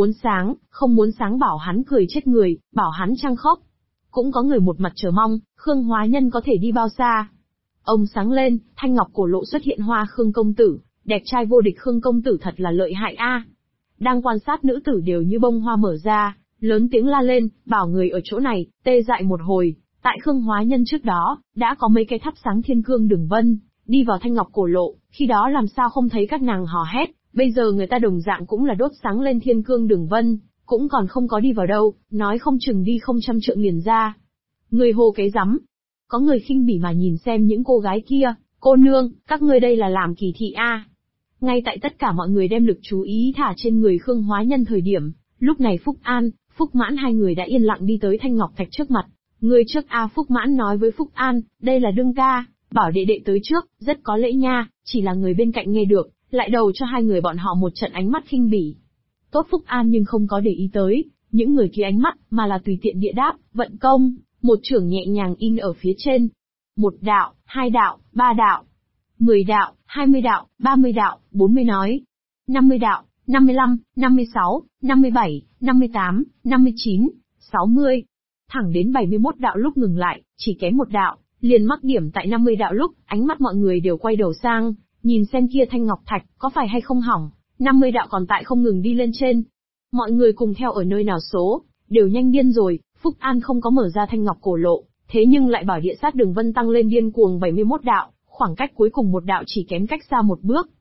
muốn sáng bảo hắn cười chết người, bảo hắn trăng khóc. Cũng có người một mặt chờ mong, Khương Hóa Nhân có thể đi bao xa. Ông sáng lên, Thanh Ngọc Cổ Lộ xuất hiện Hoa Khương công tử, đẹp trai vô địch Khương công tử thật là lợi hại Đang quan sát nữ tử đều như bông hoa mở ra, lớn tiếng la lên, bảo người ở chỗ này, tê dại một hồi. Tại Khương Hóa Nhân trước đó, đã có mấy cái thắp sáng thiên cương đường vân, đi vào Thanh Ngọc Cổ Lộ, khi đó làm sao không thấy các nàng hò hét, bây giờ người ta đồng dạng cũng là đốt sáng lên thiên cương đường vân, cũng còn không có đi vào đâu, nói không chừng đi không trăm trượng liền ra. Người hô cái rắm. Có người khinh bỉ mà nhìn xem những cô gái kia, cô nương, các ngươi đây là làm kỳ thị Ngay tại tất cả mọi người đem lực chú ý thả trên người Khương Hóa Nhân thời điểm, lúc này Phúc An, Phúc Mãn hai người đã yên lặng đi tới Thanh Ngọc Thạch trước mặt. Người trước Phúc Mãn nói với Phúc An, đây là đương ca, bảo đệ đệ tới trước, rất có lễ nha, chỉ là người bên cạnh nghe được, lại đầu cho hai người bọn họ một trận ánh mắt khinh bỉ. Tốt Phúc An nhưng không có để ý tới những người kia ánh mắt, mà là tùy tiện địa đáp, vận công, một chưởng nhẹ nhàng in ở phía trên. 1 đạo, 2 đạo, 3 đạo, 10 đạo, 20 đạo, 30 đạo, 40 nói, 50 đạo, 55, 56, 57, 58, 59, 60. Thẳng đến 71 đạo lúc ngừng lại, chỉ kém 1 đạo, liền mắc điểm tại 50 đạo lúc, ánh mắt mọi người đều quay đầu sang, nhìn xem kia Thanh Ngọc Thạch, có phải hay không hỏng, 50 đạo còn tại không ngừng đi lên trên. Mọi người cùng theo ở nơi nào số, đều nhanh điên rồi, Phúc An không có mở ra Thanh Ngọc Cổ Lộ, thế nhưng lại bảo địa sát đường vân tăng lên điên cuồng 71 đạo, khoảng cách cuối cùng 1 đạo chỉ kém cách xa 1 bước.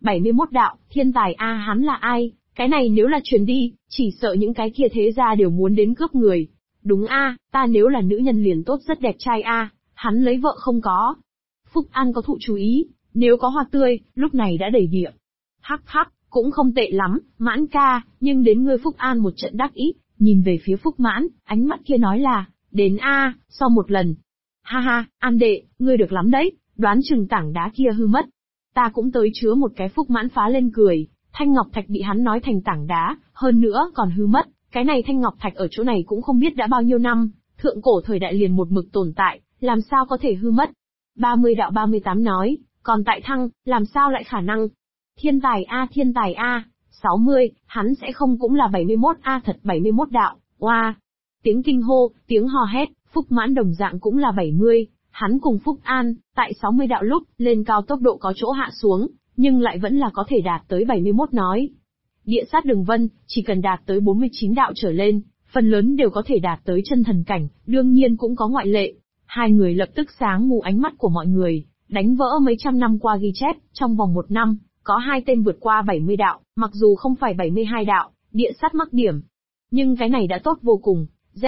71 đạo, thiên tài hắn là ai? Cái này nếu là truyền đi, chỉ sợ những cái kia thế gia đều muốn đến cướp người. Đúng ta nếu là nữ nhân liền tốt rất đẹp trai hắn lấy vợ không có. Phúc An có thụ chú ý, nếu có hoa tươi, lúc này đã đầy địa. Hắc hắc, cũng không tệ lắm, Mãn ca, nhưng đến ngươi Phúc An một trận đắc ý, nhìn về phía Phúc Mãn, ánh mắt kia nói là, Đến a, sau một lần. Ha ha, An đệ, ngươi được lắm đấy, đoán chừng tảng đá kia hư mất. Ta cũng tới chứa một cái. Phúc Mãn phá lên cười, thanh ngọc thạch bị hắn nói thành tảng đá, hơn nữa còn hư mất. Cái này thanh ngọc thạch ở chỗ này cũng không biết đã bao nhiêu năm, thượng cổ thời đại liền một mực tồn tại, làm sao có thể hư mất. 30 đạo 38 nói, còn tại thăng, làm sao lại khả năng? Thiên tài a, thiên tài a. 60, hắn sẽ không cũng là 71 a, thật 71 đạo, oa. Tiếng kinh hô, tiếng hò hét, Phúc Mãn đồng dạng cũng là 70, hắn cùng Phúc An, tại 60 đạo lúc, lên cao tốc độ có chỗ hạ xuống, nhưng lại vẫn là có thể đạt tới 71 nói. Địa sát đường vân, chỉ cần đạt tới 49 đạo trở lên, phần lớn đều có thể đạt tới chân thần cảnh, đương nhiên cũng có ngoại lệ. Hai người lập tức sáng mù ánh mắt của mọi người, đánh vỡ mấy trăm năm qua ghi chép, trong vòng một năm, có hai tên vượt qua 70 đạo, mặc dù không phải 72 đạo, địa sát mắc điểm. Nhưng cái này đã tốt vô cùng,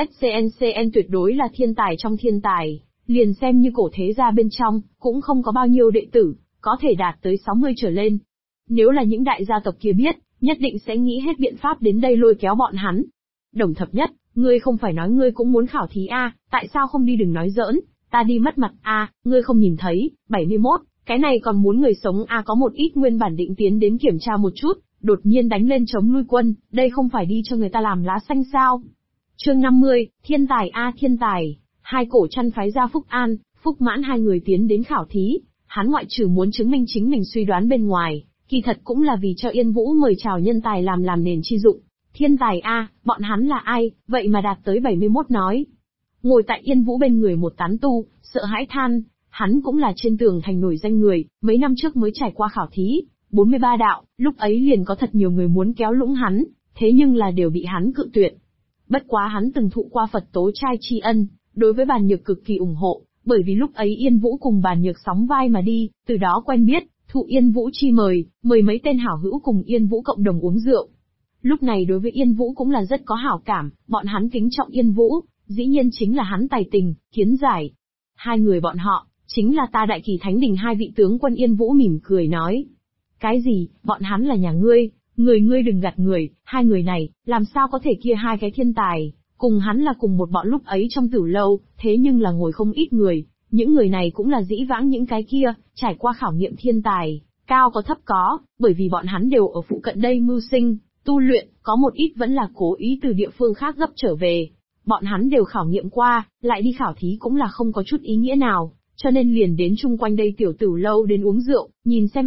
ZCNCN tuyệt đối là thiên tài trong thiên tài, liền xem như cổ thế gia bên trong, cũng không có bao nhiêu đệ tử, có thể đạt tới 60 trở lên. Nếu là những đại gia tộc kia biết, nhất định sẽ nghĩ hết biện pháp đến đây lôi kéo bọn hắn. Đồng thập nhất, ngươi không phải nói ngươi cũng muốn khảo thí a, tại sao không đi? Đừng nói giỡn, ta đi mất mặt a, ngươi không nhìn thấy, 71, cái này còn muốn người sống a. Có một ít nguyên bản định tiến đến kiểm tra một chút, đột nhiên đánh lên chống nuôi quân, đây không phải đi cho người ta làm lá xanh sao? Chương 50, thiên tài a, thiên tài. Hai cổ chăn phái ra Phúc An, Phúc Mãn hai người tiến đến khảo thí, hắn ngoại trừ muốn chứng minh chính mình suy đoán bên ngoài, kỳ thật cũng là vì cho Yên Vũ mời chào nhân tài làm nền chi dụng. Thiên tài a, bọn hắn là ai, vậy mà đạt tới 71 nói. Ngồi tại Yên Vũ bên người một tán tu, sợ hãi than, hắn cũng là trên tường thành nổi danh người, mấy năm trước mới trải qua khảo thí, 43 đạo, lúc ấy liền có thật nhiều người muốn kéo lũng hắn, thế nhưng là đều bị hắn cự tuyệt. Bất quá hắn từng thụ qua Phật tố trai tri ân, đối với Bàn Nhược cực kỳ ủng hộ, bởi vì lúc ấy Yên Vũ cùng Bàn Nhược sóng vai mà đi, từ đó quen biết, thụ Yên Vũ chi mời, mời mấy tên hảo hữu cùng Yên Vũ cộng đồng uống rượu. Lúc này đối với Yên Vũ cũng là rất có hảo cảm, bọn hắn kính trọng Yên Vũ, dĩ nhiên chính là hắn tài tình, kiến giải. Hai người bọn họ, chính là ta Đại Kỳ Thánh Đình hai vị tướng quân. Yên Vũ mỉm cười nói. Cái gì, bọn hắn là nhà ngươi, ngươi đừng gạt người, hai người này, làm sao có thể kia hai cái thiên tài, cùng hắn là cùng một bọn lúc ấy trong tử lâu, thế nhưng là ngồi không ít người, những người này cũng là dĩ vãng những cái kia, trải qua khảo nghiệm thiên tài, cao có thấp có, bởi vì bọn hắn đều ở phụ cận đây mưu sinh, tu luyện, có một ít vẫn là cố ý từ địa phương khác gấp trở về. Bọn hắn đều khảo nghiệm qua, lại đi khảo thí cũng là không có chút ý nghĩa nào, cho nên liền đến chung quanh đây tiểu tử lâu đến uống rượu, nhìn xem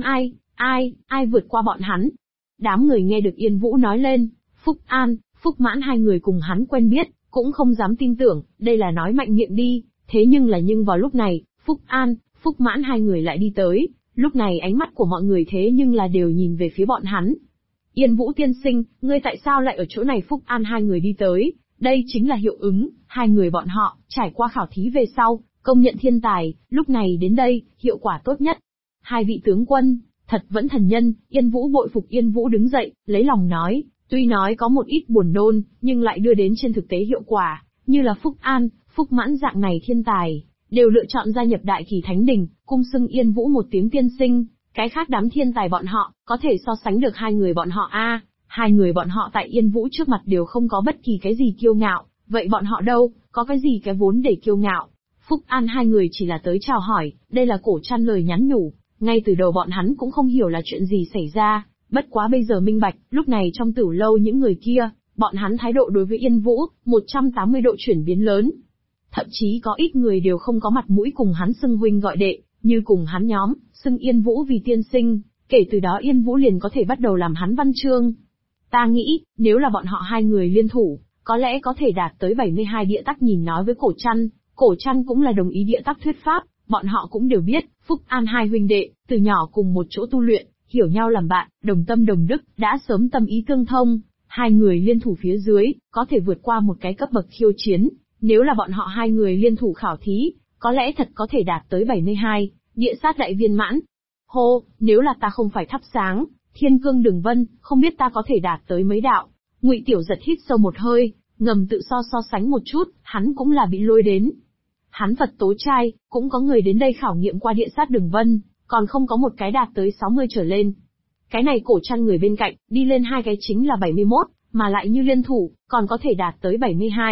ai vượt qua bọn hắn. Đám người nghe được Yên Vũ nói lên, Phúc An, Phúc Mãn hai người cùng hắn quen biết, cũng không dám tin tưởng, đây là nói mạnh miệng đi, thế nhưng vào lúc này, Phúc An, Phúc Mãn hai người lại đi tới, lúc này ánh mắt của mọi người thế nhưng là đều nhìn về phía bọn hắn. Yên Vũ tiên sinh, ngươi tại sao lại ở chỗ này? Phúc An hai người đi tới, đây chính là hiệu ứng, hai người bọn họ, trải qua khảo thí về sau, công nhận thiên tài, lúc này đến đây, hiệu quả tốt nhất. Hai vị tướng quân, thật vẫn thần nhân. Yên Vũ bội phục. Yên Vũ đứng dậy, lấy lòng nói, tuy nói có một ít buồn nôn, nhưng lại đưa đến trên thực tế hiệu quả, như là Phúc An, Phúc Mãn dạng này thiên tài, đều lựa chọn gia nhập Đại Kỳ Thánh Đình, cung xưng Yên Vũ một tiếng tiên sinh. Cái khác đám thiên tài bọn họ, có thể so sánh được hai người bọn họ a? Hai người bọn họ tại Yên Vũ trước mặt đều không có bất kỳ cái gì kiêu ngạo, vậy bọn họ đâu, có cái gì cái vốn để kiêu ngạo? Phúc An hai người chỉ là tới chào hỏi, đây là cổ chăn lời nhắn nhủ, ngay từ đầu bọn hắn cũng không hiểu là chuyện gì xảy ra, bất quá bây giờ minh bạch, lúc này trong tử lâu những người kia, bọn hắn thái độ đối với Yên Vũ, 180 độ chuyển biến lớn. Thậm chí có ít người đều không có mặt mũi cùng hắn xưng huynh gọi đệ, như cùng hắn nhóm, xưng Yên Vũ vì tiên sinh, kể từ đó Yên Vũ liền có thể bắt đầu làm hắn văn chương. Ta nghĩ, nếu là bọn họ hai người liên thủ, có lẽ có thể đạt tới 72 địa tắc. Nhìn nói với cổ chăn cũng là đồng ý địa tắc thuyết pháp, bọn họ cũng đều biết, Phúc An hai huynh đệ, từ nhỏ cùng một chỗ tu luyện, hiểu nhau làm bạn, đồng tâm đồng đức, đã sớm tâm ý tương thông, hai người liên thủ phía dưới, có thể vượt qua một cái cấp bậc khiêu chiến, nếu là bọn họ hai người liên thủ khảo thí, có lẽ thật có thể đạt tới 72, địa sát đại viên mãn. Hô, nếu là ta không phải thắp sáng, thiên cương đường vân, không biết ta có thể đạt tới mấy đạo. Ngụy Tiểu Giật hít sâu một hơi, ngầm tự so sánh một chút, hắn cũng là bị lôi đến. Hắn Phật tố trai, cũng có người đến đây khảo nghiệm qua địa sát đường vân, còn không có một cái đạt tới 60 trở lên. Cái này cổ chăn người bên cạnh, đi lên hai cái chính là 71, mà lại như liên thủ, còn có thể đạt tới 72,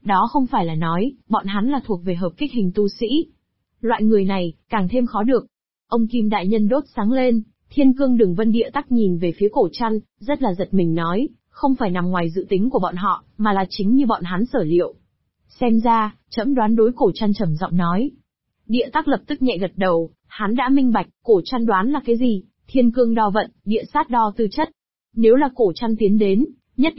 Đó không phải là nói, bọn hắn là thuộc về hợp kích hình tu sĩ. Loại người này, càng thêm khó được. Ông Kim Đại Nhân đốt sáng lên, Thiên Cương Đường Vân Địa Tắc nhìn về phía Cổ Trăn, rất là giật mình nói, không phải nằm ngoài dự tính của bọn họ, mà là chính như bọn hắn sở liệu. Xem ra, trẫm đoán đối. Cổ Trăn trầm giọng nói. Địa Tắc lập tức nhẹ gật đầu, hắn đã minh bạch, Cổ Trăn đoán là cái gì, Thiên Cương đo vận, địa sát đo tư chất. Nếu là Cổ Trăn tiến đến,